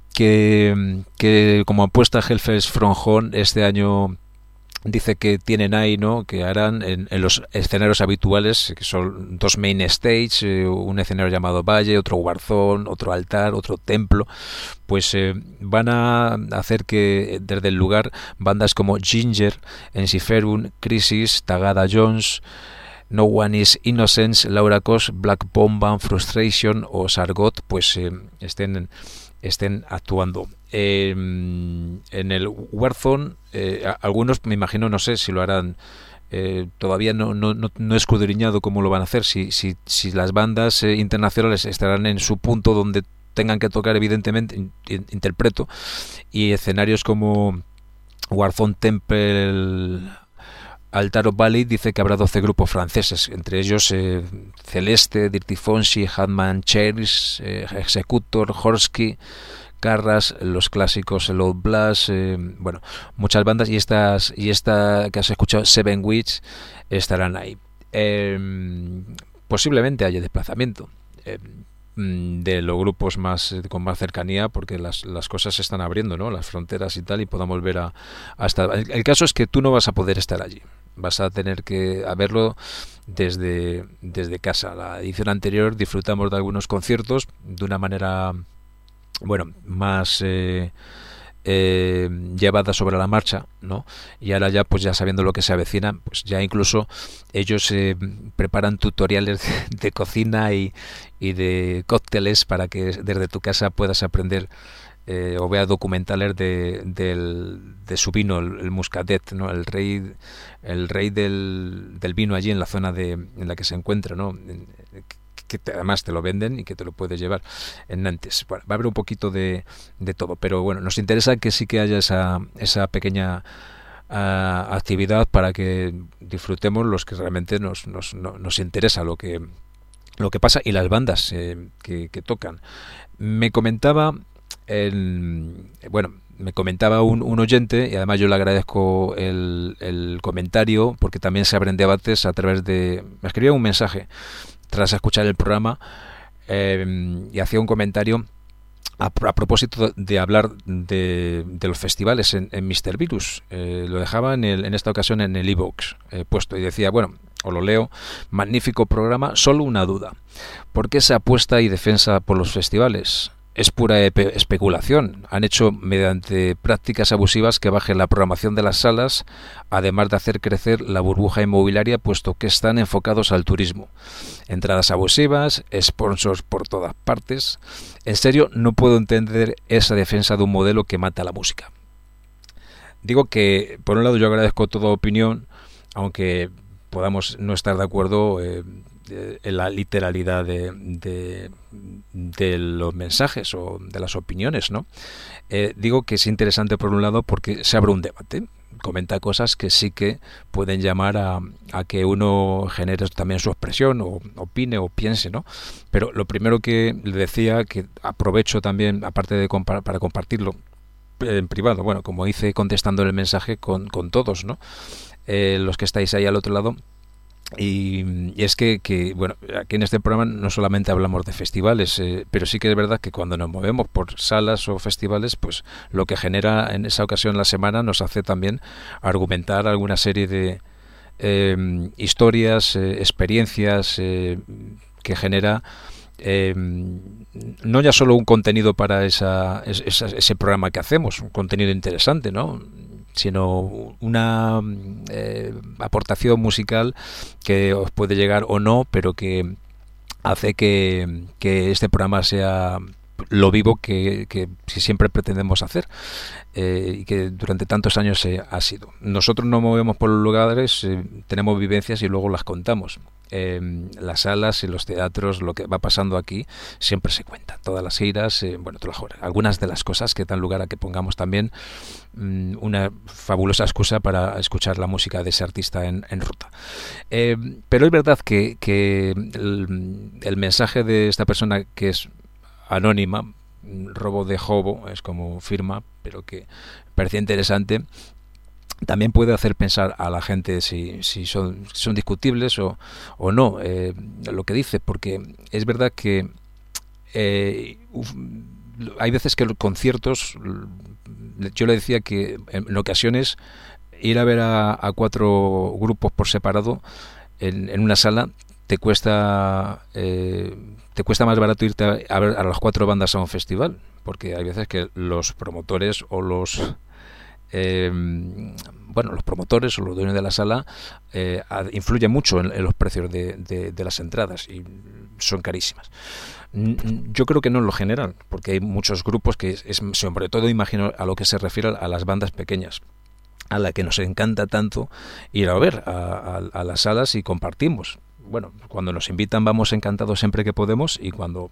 A: que como apuesta Hellfest from Home este año dice que tienen ahí, ¿no?, que harán en los escenarios habituales, que son dos main stage, un escenario llamado Valle, otro Warzone, otro altar, otro templo, pues van a hacer que desde el lugar bandas como Ginger, Ensiferum, Crisis, Tagada Jones, No One Is Innocence, Laura Cos, Black Bomba, Frustration o Sargot, pues estén actuando. En el Warzone, algunos me imagino, no sé si lo harán, todavía no he escudriñado cómo lo van a hacer, si las bandas internacionales estarán en su punto donde tengan que tocar, evidentemente, interpreto, y escenarios como Warzone Temple, Altar of Valley, dice que habrá 12 grupos franceses, entre ellos Celeste, Dirty Fonsi, Hatman Chairs, Executor, Horsky, Carras, los clásicos Loud Blast, bueno, muchas bandas, y esta que has escuchado, Seven Witch, estarán ahí. Posiblemente haya desplazamiento de los grupos con más cercanía, porque las cosas se están abriendo, ¿no?, las fronteras y tal, y podamos ver hasta el caso es que tú no vas a poder estar allí, vas a tener que verlo desde casa. La edición anterior disfrutamos de algunos conciertos de una manera, bueno, más llevada sobre la marcha, ¿no? Y ahora ya, pues ya sabiendo lo que se avecina, pues ya incluso ellos preparan tutoriales de cocina y de cócteles para que desde tu casa puedas aprender o veas documentales de su vino, el Muscadet, ¿no?, el rey del vino allí en la zona en la que se encuentra, ¿no?, que además te lo venden y que te lo puedes llevar en Nantes. Bueno, va a haber un poquito de todo, pero bueno, nos interesa que sí que haya esa pequeña actividad para que disfrutemos los que realmente nos interesa lo que pasa, y las bandas que tocan. Me comentaba un oyente, y además yo le agradezco el comentario, porque también se abren debates a través de... Me escribía un mensaje tras escuchar el programa y hacía un comentario a propósito de hablar de los festivales en Mr. Virus. Lo dejaba en esta ocasión en el iVoox puesto, y decía, bueno, os lo leo: magnífico programa, solo una duda. ¿Por qué se apuesta y defensa por los festivales? Es pura especulación. Han hecho mediante prácticas abusivas que bajen la programación de las salas, además de hacer crecer la burbuja inmobiliaria, puesto que están enfocados al turismo. Entradas abusivas, sponsors por todas partes. En serio, no puedo entender esa defensa de un modelo que mata la música. Digo que, por un lado, yo agradezco toda opinión, aunque podamos no estar de acuerdo en la literalidad de los mensajes o de las opiniones, ¿no? Digo que es interesante por un lado porque se abre un debate. comenta cosas que sí que pueden llamar a que uno genere también su expresión, o opine o piense, ¿no? Pero lo primero que le decía, que aprovecho también, aparte de para compartirlo en privado, bueno, como hice contestando el mensaje con todos, ¿no? Los que estáis ahí al otro lado. Y es que, bueno, aquí en este programa no solamente hablamos de festivales, pero sí que es verdad que cuando nos movemos por salas o festivales, pues lo que genera en esa ocasión la semana nos hace también argumentar alguna serie de historias, experiencias que genera no ya solo un contenido para ese programa que hacemos, un contenido interesante, ¿no?, sino una aportación musical que os puede llegar o no, pero que hace que este programa sea lo vivo que siempre pretendemos hacer, y que durante tantos años ha sido. Nosotros nos movemos por los lugares, tenemos vivencias y luego las contamos. Las salas y los teatros, lo que va pasando aquí siempre se cuenta, todas las giras, bueno, algunas de las cosas que dan lugar a que pongamos también una fabulosa excusa para escuchar la música de ese artista en ruta. Pero es verdad que el mensaje de esta persona, que es anónima, Robo de Jobo es como firma, pero que parecía interesante, también puede hacer pensar a la gente si son discutibles o no, lo que dice, porque es verdad que hay veces que los conciertos, yo le decía que en ocasiones ir a ver a 4 grupos por separado en una sala te cuesta más barato irte a ver a las 4 bandas a un festival, porque hay veces que los promotores o los los promotores o los dueños de la sala influyen mucho en los precios de las entradas, y son carísimas. Yo creo que no en lo general, porque hay muchos grupos que sobre todo imagino a lo que se refiere a las bandas pequeñas, a la que nos encanta tanto ir a ver a las salas y compartimos. Bueno, cuando nos invitan vamos encantados siempre que podemos, y cuando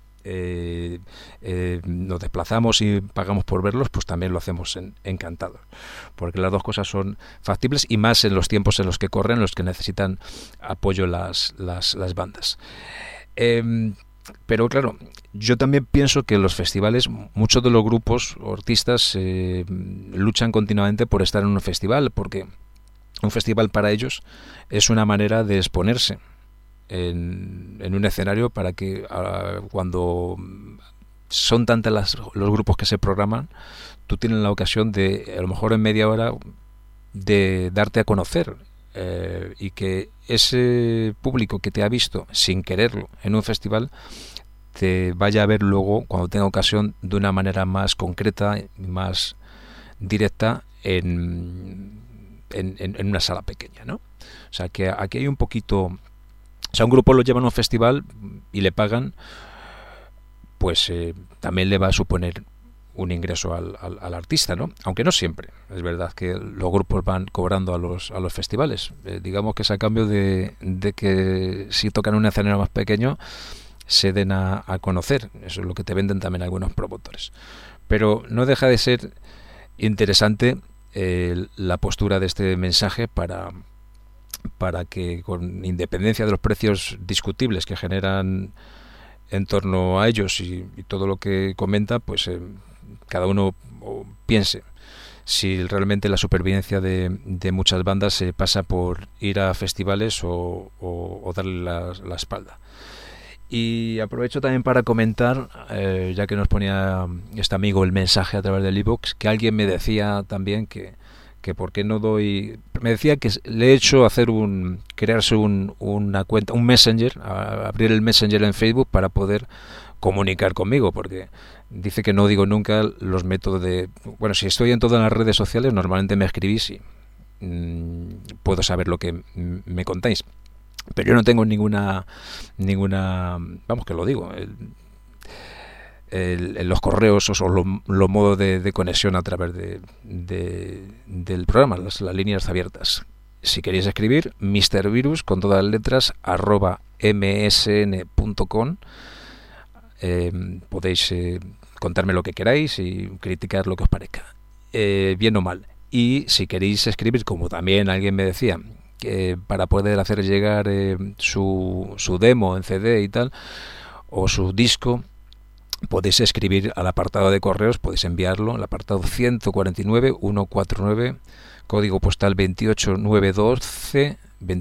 A: nos desplazamos y pagamos por verlos, pues también lo hacemos encantados, porque las dos cosas son factibles, y más en los tiempos en los que corren, en los que necesitan apoyo las bandas. Pero claro, yo también pienso que en los festivales muchos de los grupos o artistas luchan continuamente por estar en un festival, porque un festival para ellos es una manera de exponerse en un escenario, para que cuando son tantos los grupos que se programan, tú tienes la ocasión de, a lo mejor en media hora, de darte a conocer, y que ese público que te ha visto sin quererlo en un festival te vaya a ver luego, cuando tenga ocasión, de una manera más concreta y más directa en una sala pequeña, ¿no? O sea, que aquí hay un poquito... O sea, un grupo lo lleva a un festival y le pagan, pues también le va a suponer un ingreso al artista, ¿no? Aunque no siempre. Es verdad que los grupos van cobrando a los festivales. Digamos que es a cambio de que si tocan un escenario más pequeño se den a conocer. Eso es lo que te venden también algunos promotores. Pero no deja de ser interesante la postura de este mensaje para que, con independencia de los precios discutibles que generan en torno a ellos y todo lo que comenta, pues cada uno piense si realmente la supervivencia de muchas bandas se pasa por ir a festivales o darle la espalda. Y aprovecho también para comentar, ya que nos ponía este amigo el mensaje a través del iVoox, que alguien me decía también que por qué no doy... Me decía que le he hecho crearse una cuenta, un Messenger, abrir el Messenger en Facebook para poder comunicar conmigo, porque dice que no digo nunca los métodos de... Bueno, si estoy en todas las redes sociales, normalmente me escribís y puedo saber lo que me contáis. Pero yo no tengo ninguna vamos, que lo digo, los correos o los modos de conexión a través del programa, las líneas abiertas. Si queréis escribir, MrVirus con todas las letras @msn.com. Podéis contarme lo que queráis y criticar lo que os parezca, bien o mal. Y si queréis escribir, como también alguien me decía, que para poder hacer llegar su demo en CD y tal, o su disco, podéis escribir al apartado de correos, podéis enviarlo al apartado 149 código postal 28912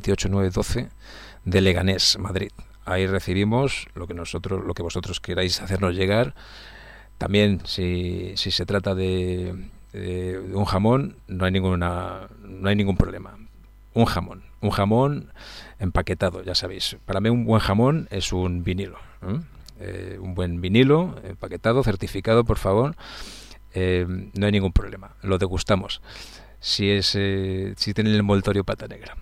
A: de Leganés, Madrid. Ahí recibimos lo que vosotros queráis hacernos llegar. También si se trata de un jamón, no hay ningún problema. Un jamón empaquetado, ya sabéis. Para mí un buen jamón es un vinilo, un buen vinilo empaquetado, certificado, por favor. No hay ningún problema, lo degustamos si tiene el envoltorio pata negra.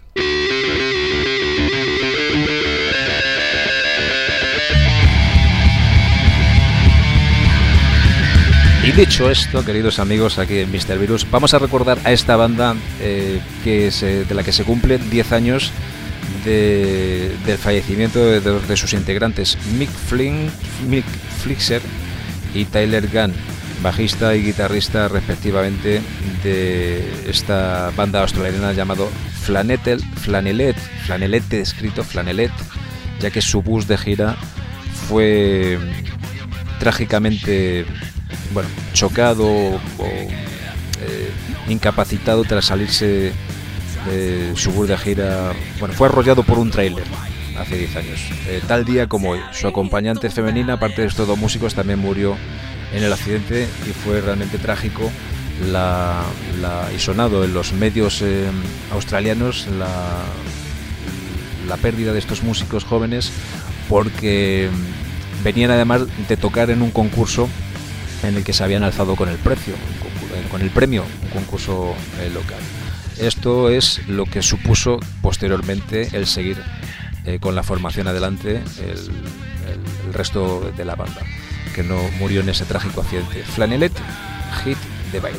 A: Y dicho esto, queridos amigos, aquí en Mr. Virus, vamos a recordar a esta banda de la que se cumplen 10 años del fallecimiento de sus integrantes, Mick Flixer y Tyler Gunn, bajista y guitarrista respectivamente de esta banda australiana llamado Flanelet, escrito Flanelet, ya que su bus de gira fue trágicamente chocado o incapacitado tras salirse de su bus de gira. Fue arrollado por un tráiler hace 10 años, tal día como hoy. Su acompañante femenina, aparte de estos dos músicos, también murió en el accidente y fue realmente trágico y sonado en los medios australianos la pérdida de estos músicos jóvenes, porque venían además de tocar en un concurso en el que se habían alzado con el premio, un concurso local. Esto es lo que supuso posteriormente el seguir con la formación adelante el resto de la banda, que no murió en ese trágico accidente. Flanelet, hit de baile.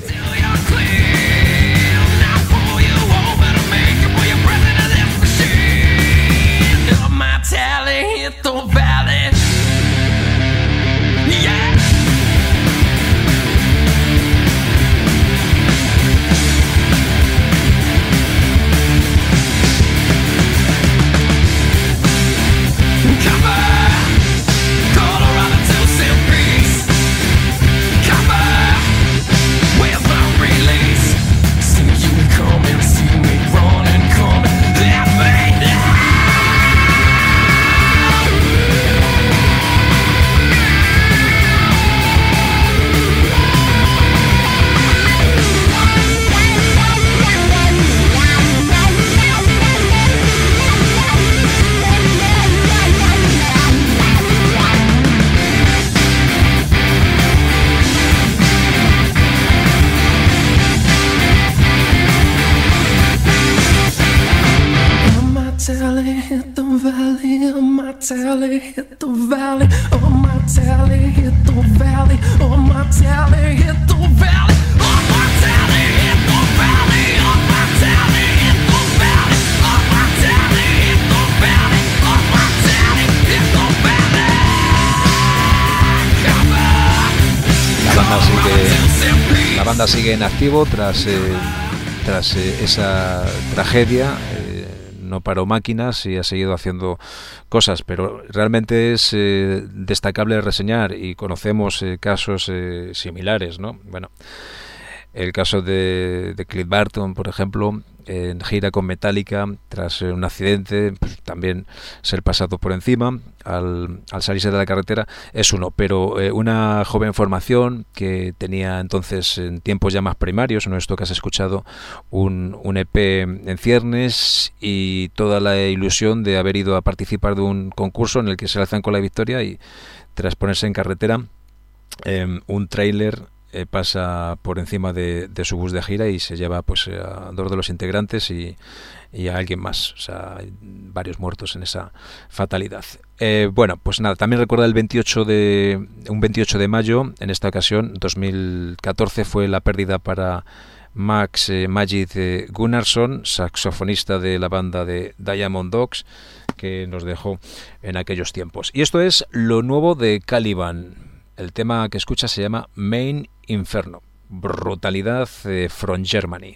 F: tally hit the valley, oh my tally hit the valley, oh my tally hit the valley, oh my tally hit the valley, oh my tally hit the valley, oh my tally hit the valley, oh my tally hit the valley.
A: La banda sigue en activo tras esa tragedia. No paró máquinas y ha seguido haciendo cosas, pero realmente es destacable reseñar, y conocemos casos similares, ¿no? Bueno, el caso de Cliff Burton, por ejemplo, en gira con Metallica, tras un accidente, pues, también ser pasado por encima al salirse de la carretera, es uno. Pero una joven formación que tenía entonces, en tiempos ya más primarios, no esto que has escuchado, un EP en ciernes y toda la ilusión de haber ido a participar de un concurso en el que se alzan con la victoria, y tras ponerse en carretera, un tráiler pasa por encima de su bus de gira y se lleva pues a dos de los integrantes y a alguien más. O sea, hay varios muertos en esa fatalidad. Bueno, pues nada, también recuerda un 28 de mayo, en esta ocasión, 2014, fue la pérdida para Max Magid Gunnarsson, saxofonista de la banda de Diamond Dogs, que nos dejó en aquellos tiempos. Y esto es lo nuevo de Caliban. El tema que escucha se llama Main Inferno. brutalidad from Germany.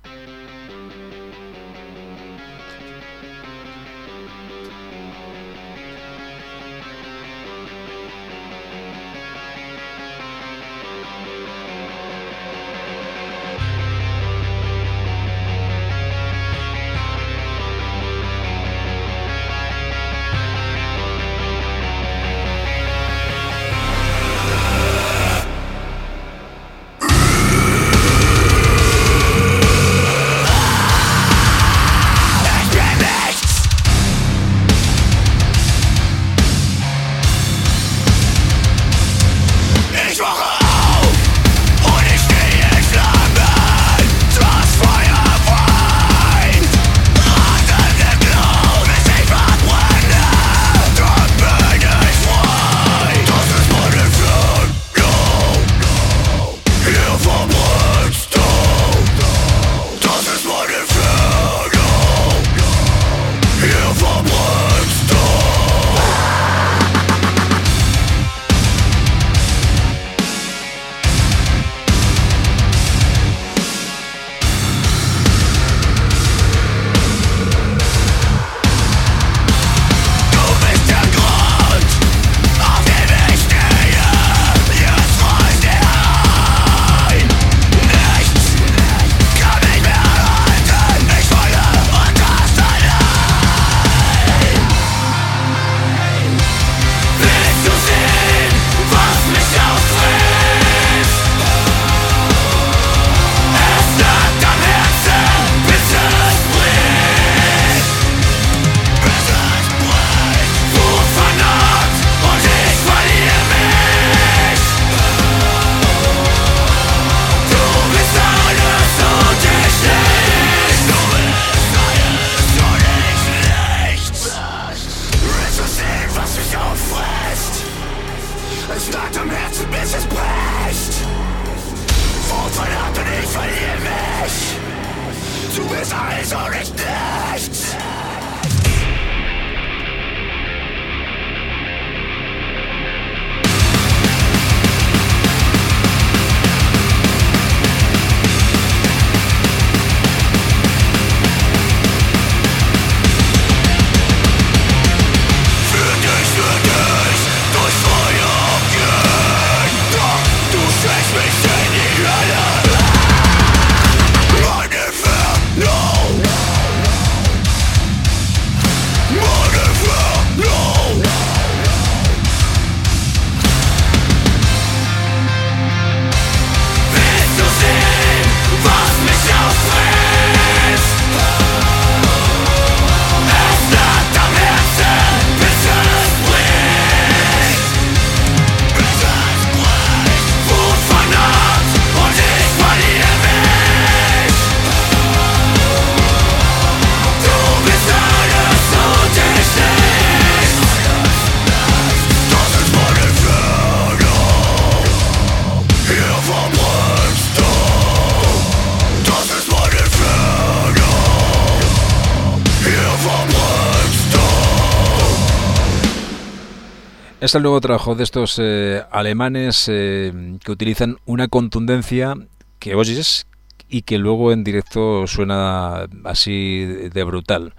A: Es el nuevo trabajo de estos alemanes que utilizan una contundencia que oyes y que luego en directo suena así de brutal.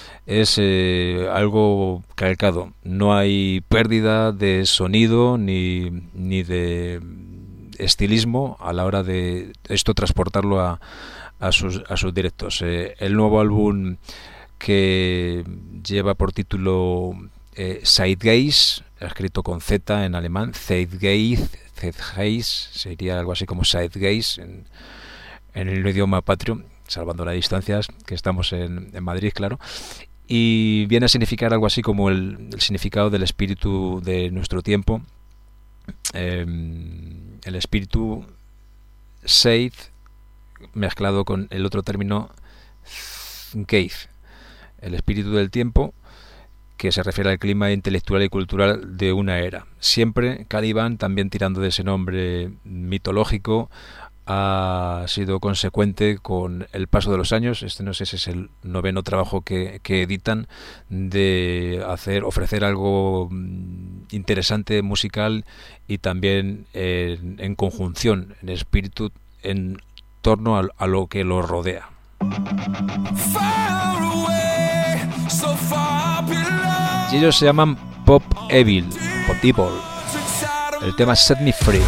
A: Es algo calcado. No hay pérdida de sonido ni de estilismo a la hora de esto transportarlo a sus directos. El nuevo álbum que lleva por título Zeitgeist, escrito con Z en alemán, Zeitgeist sería algo así como Zeitgeist en el idioma patrio, salvando las distancias, que estamos en Madrid, claro, y viene a significar algo así como el significado del espíritu de nuestro tiempo, el espíritu Zeit mezclado con el otro término Geist, el espíritu del tiempo, que se refiere al clima intelectual y cultural de una era. Siempre Caliban, también tirando de ese nombre mitológico, ha sido consecuente con el paso de los años. Este no sé si es el 9º trabajo que editan, de ofrecer algo interesante musical y también en conjunción, en espíritu, en torno a lo que lo rodea. Y ellos se llaman Pop Evil. El tema Set Me Free.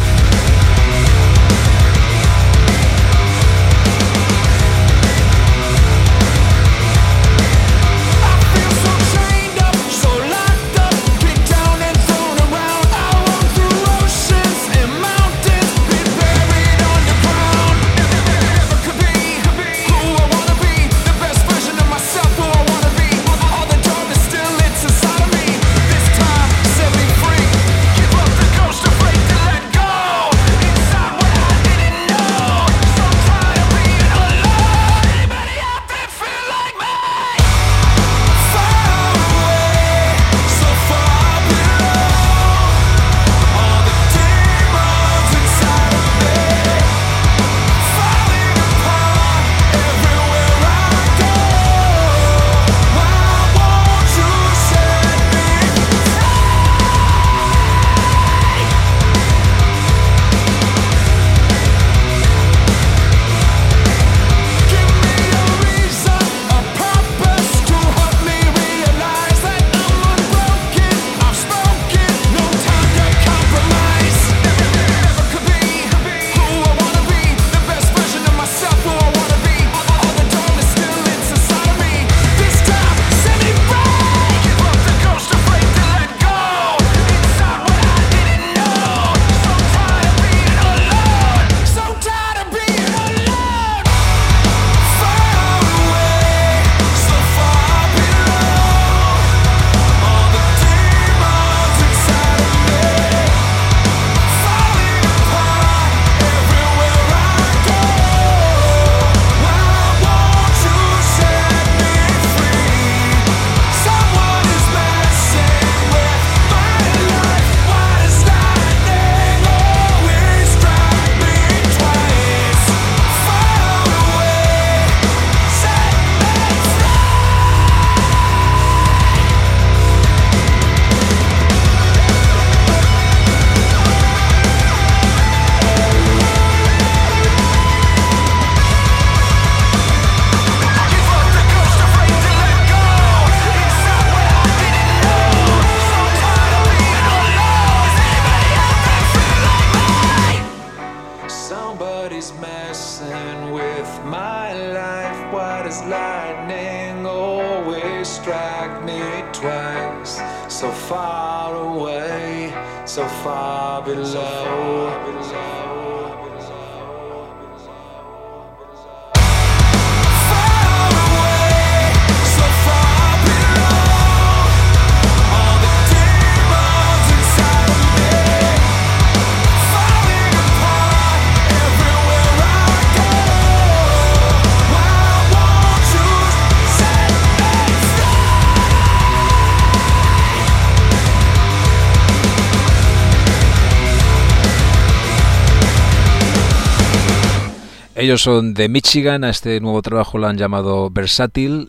A: Ellos son de Michigan, a este nuevo trabajo lo han llamado Versátil,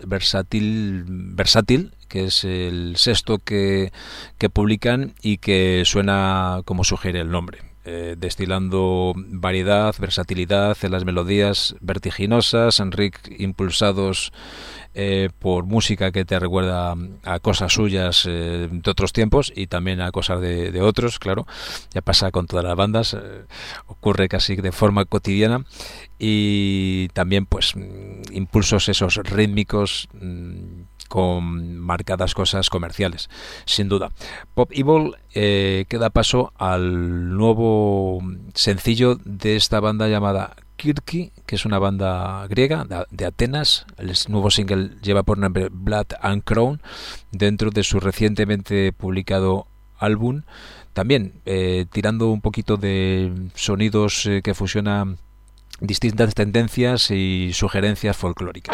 A: que es el sexto que publican y que suena como sugiere el nombre, destilando variedad, versatilidad en las melodías vertiginosas, impulsados por música que te recuerda a cosas suyas de otros tiempos y también a cosas de otros, claro, ya pasa con todas las bandas, ocurre casi de forma cotidiana, y también pues impulsos esos rítmicos con marcadas cosas comerciales, sin duda. Pop Evil queda paso al nuevo sencillo de esta banda llamada Kirki, que es una banda griega de Atenas. El nuevo single lleva por nombre Blood and Crown, dentro de su recientemente publicado álbum, también tirando un poquito de sonidos que fusionan distintas tendencias y sugerencias folclóricas.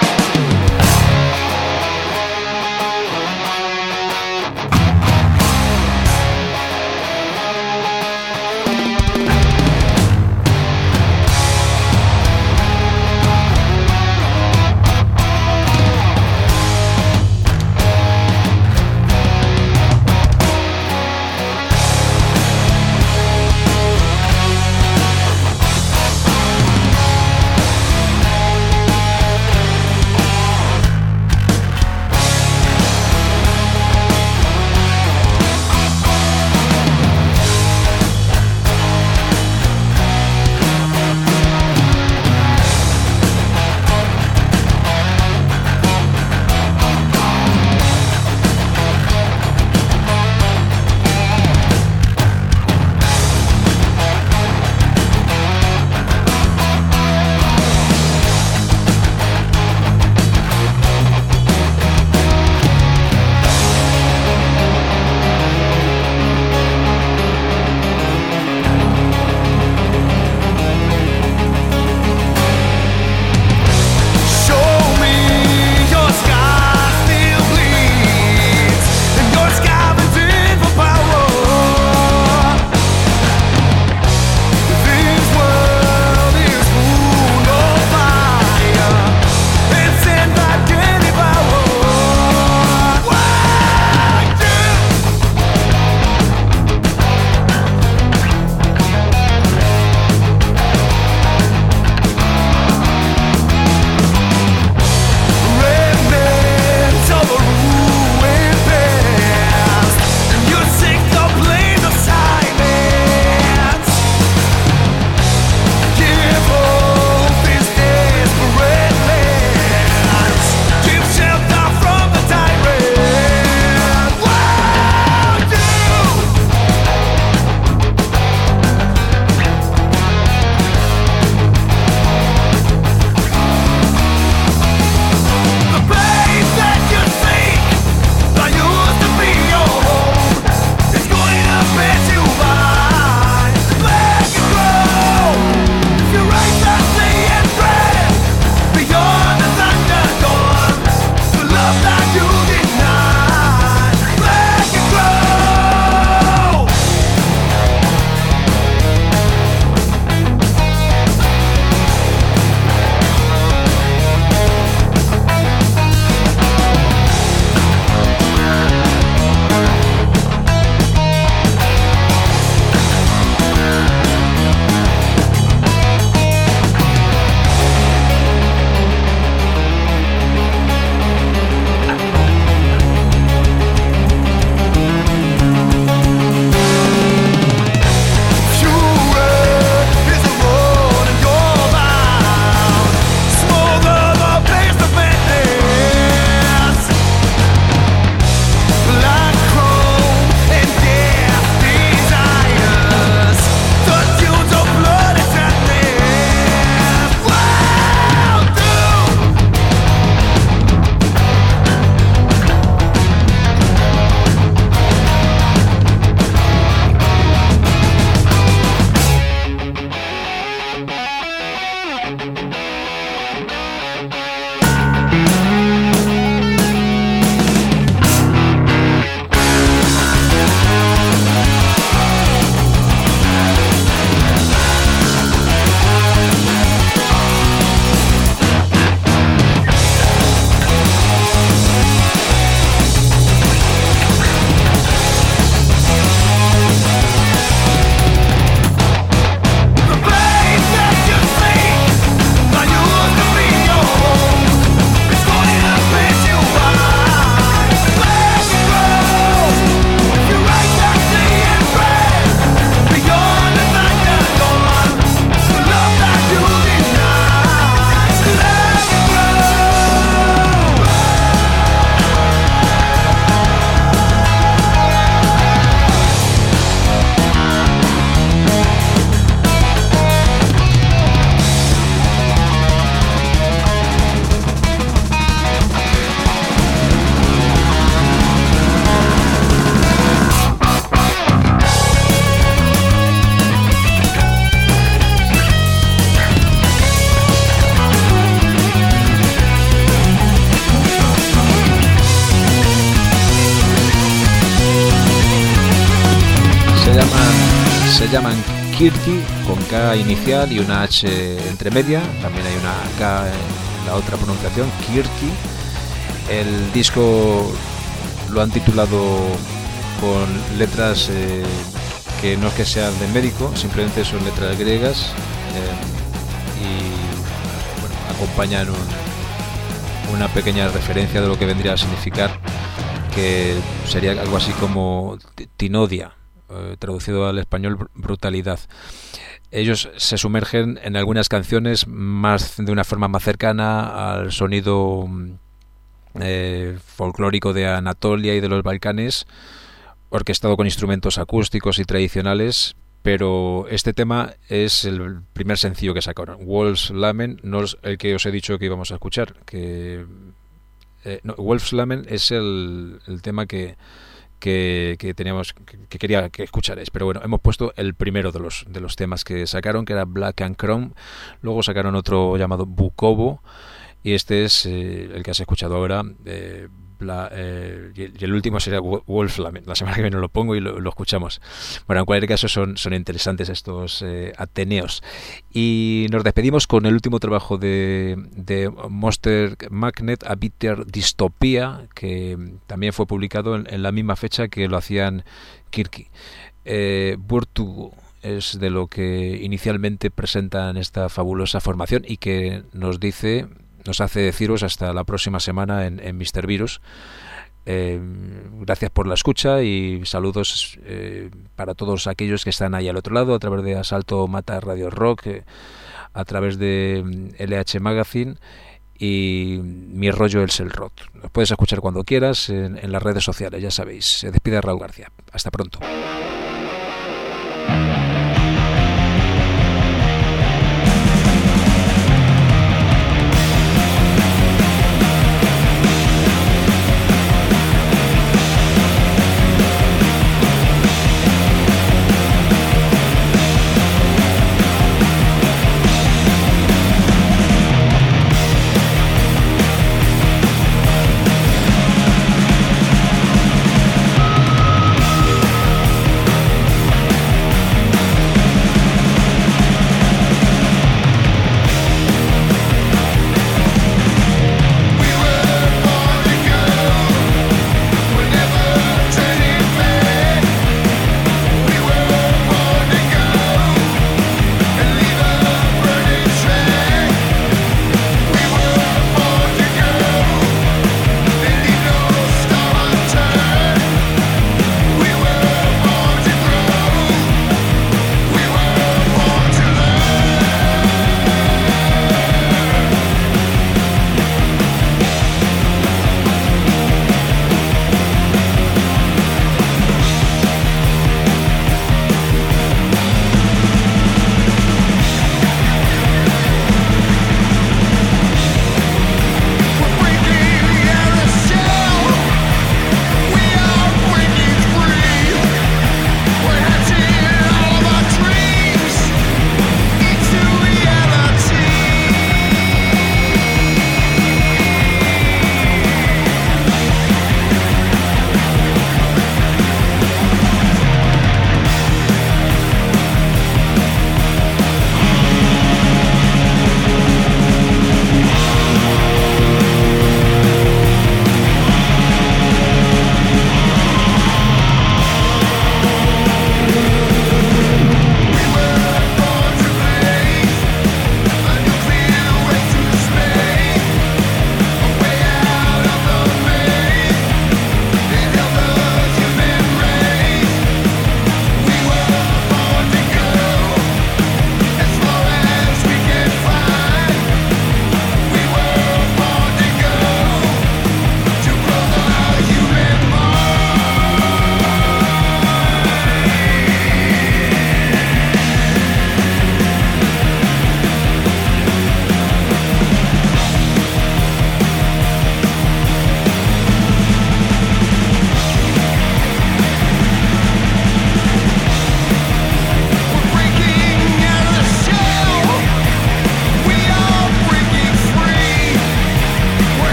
A: Se llaman Kirky, con K inicial y una H entre media. También hay una K en la otra pronunciación, Kirky. El disco lo han titulado con letras que no es que sean de médico, simplemente son letras griegas y bueno, acompañan una pequeña referencia de lo que vendría a significar, que sería algo así como tinodia, traducido al español brutalidad. Ellos se sumergen en algunas canciones más de una forma más cercana al sonido folclórico de Anatolia y de los Balcanes, orquestado con instrumentos acústicos y tradicionales, pero este tema es el primer sencillo que sacaron. Wolf's Lament, no es el que os he dicho que íbamos a escuchar, que no, Wolf's Lament es el tema que teníamos, que quería que escucharais, pero bueno, hemos puesto el primero de los temas que sacaron, que era Black and Chrome. Luego sacaron otro llamado Bukovo, y este es el que has escuchado ahora, y el último sería Wolf's Lament. La semana que viene lo pongo y lo escuchamos. Bueno, en cualquier caso son interesantes estos ateneos. Y nos despedimos con el último trabajo de Monster Magnet, A Bitter Dystopia, que también fue publicado en la misma fecha que lo hacían Kirky. Vertigo es de lo que inicialmente presentan esta fabulosa formación, y que nos hace deciros hasta la próxima semana en Mr. Virus. Gracias por la escucha y saludos para todos aquellos que están ahí al otro lado, a través de Asalto Mata Radio Rock, a través de LH Magazine y Mi Rollo El Selrot. Los puedes escuchar cuando quieras en las redes sociales, ya sabéis. Se despide Raúl García. Hasta pronto.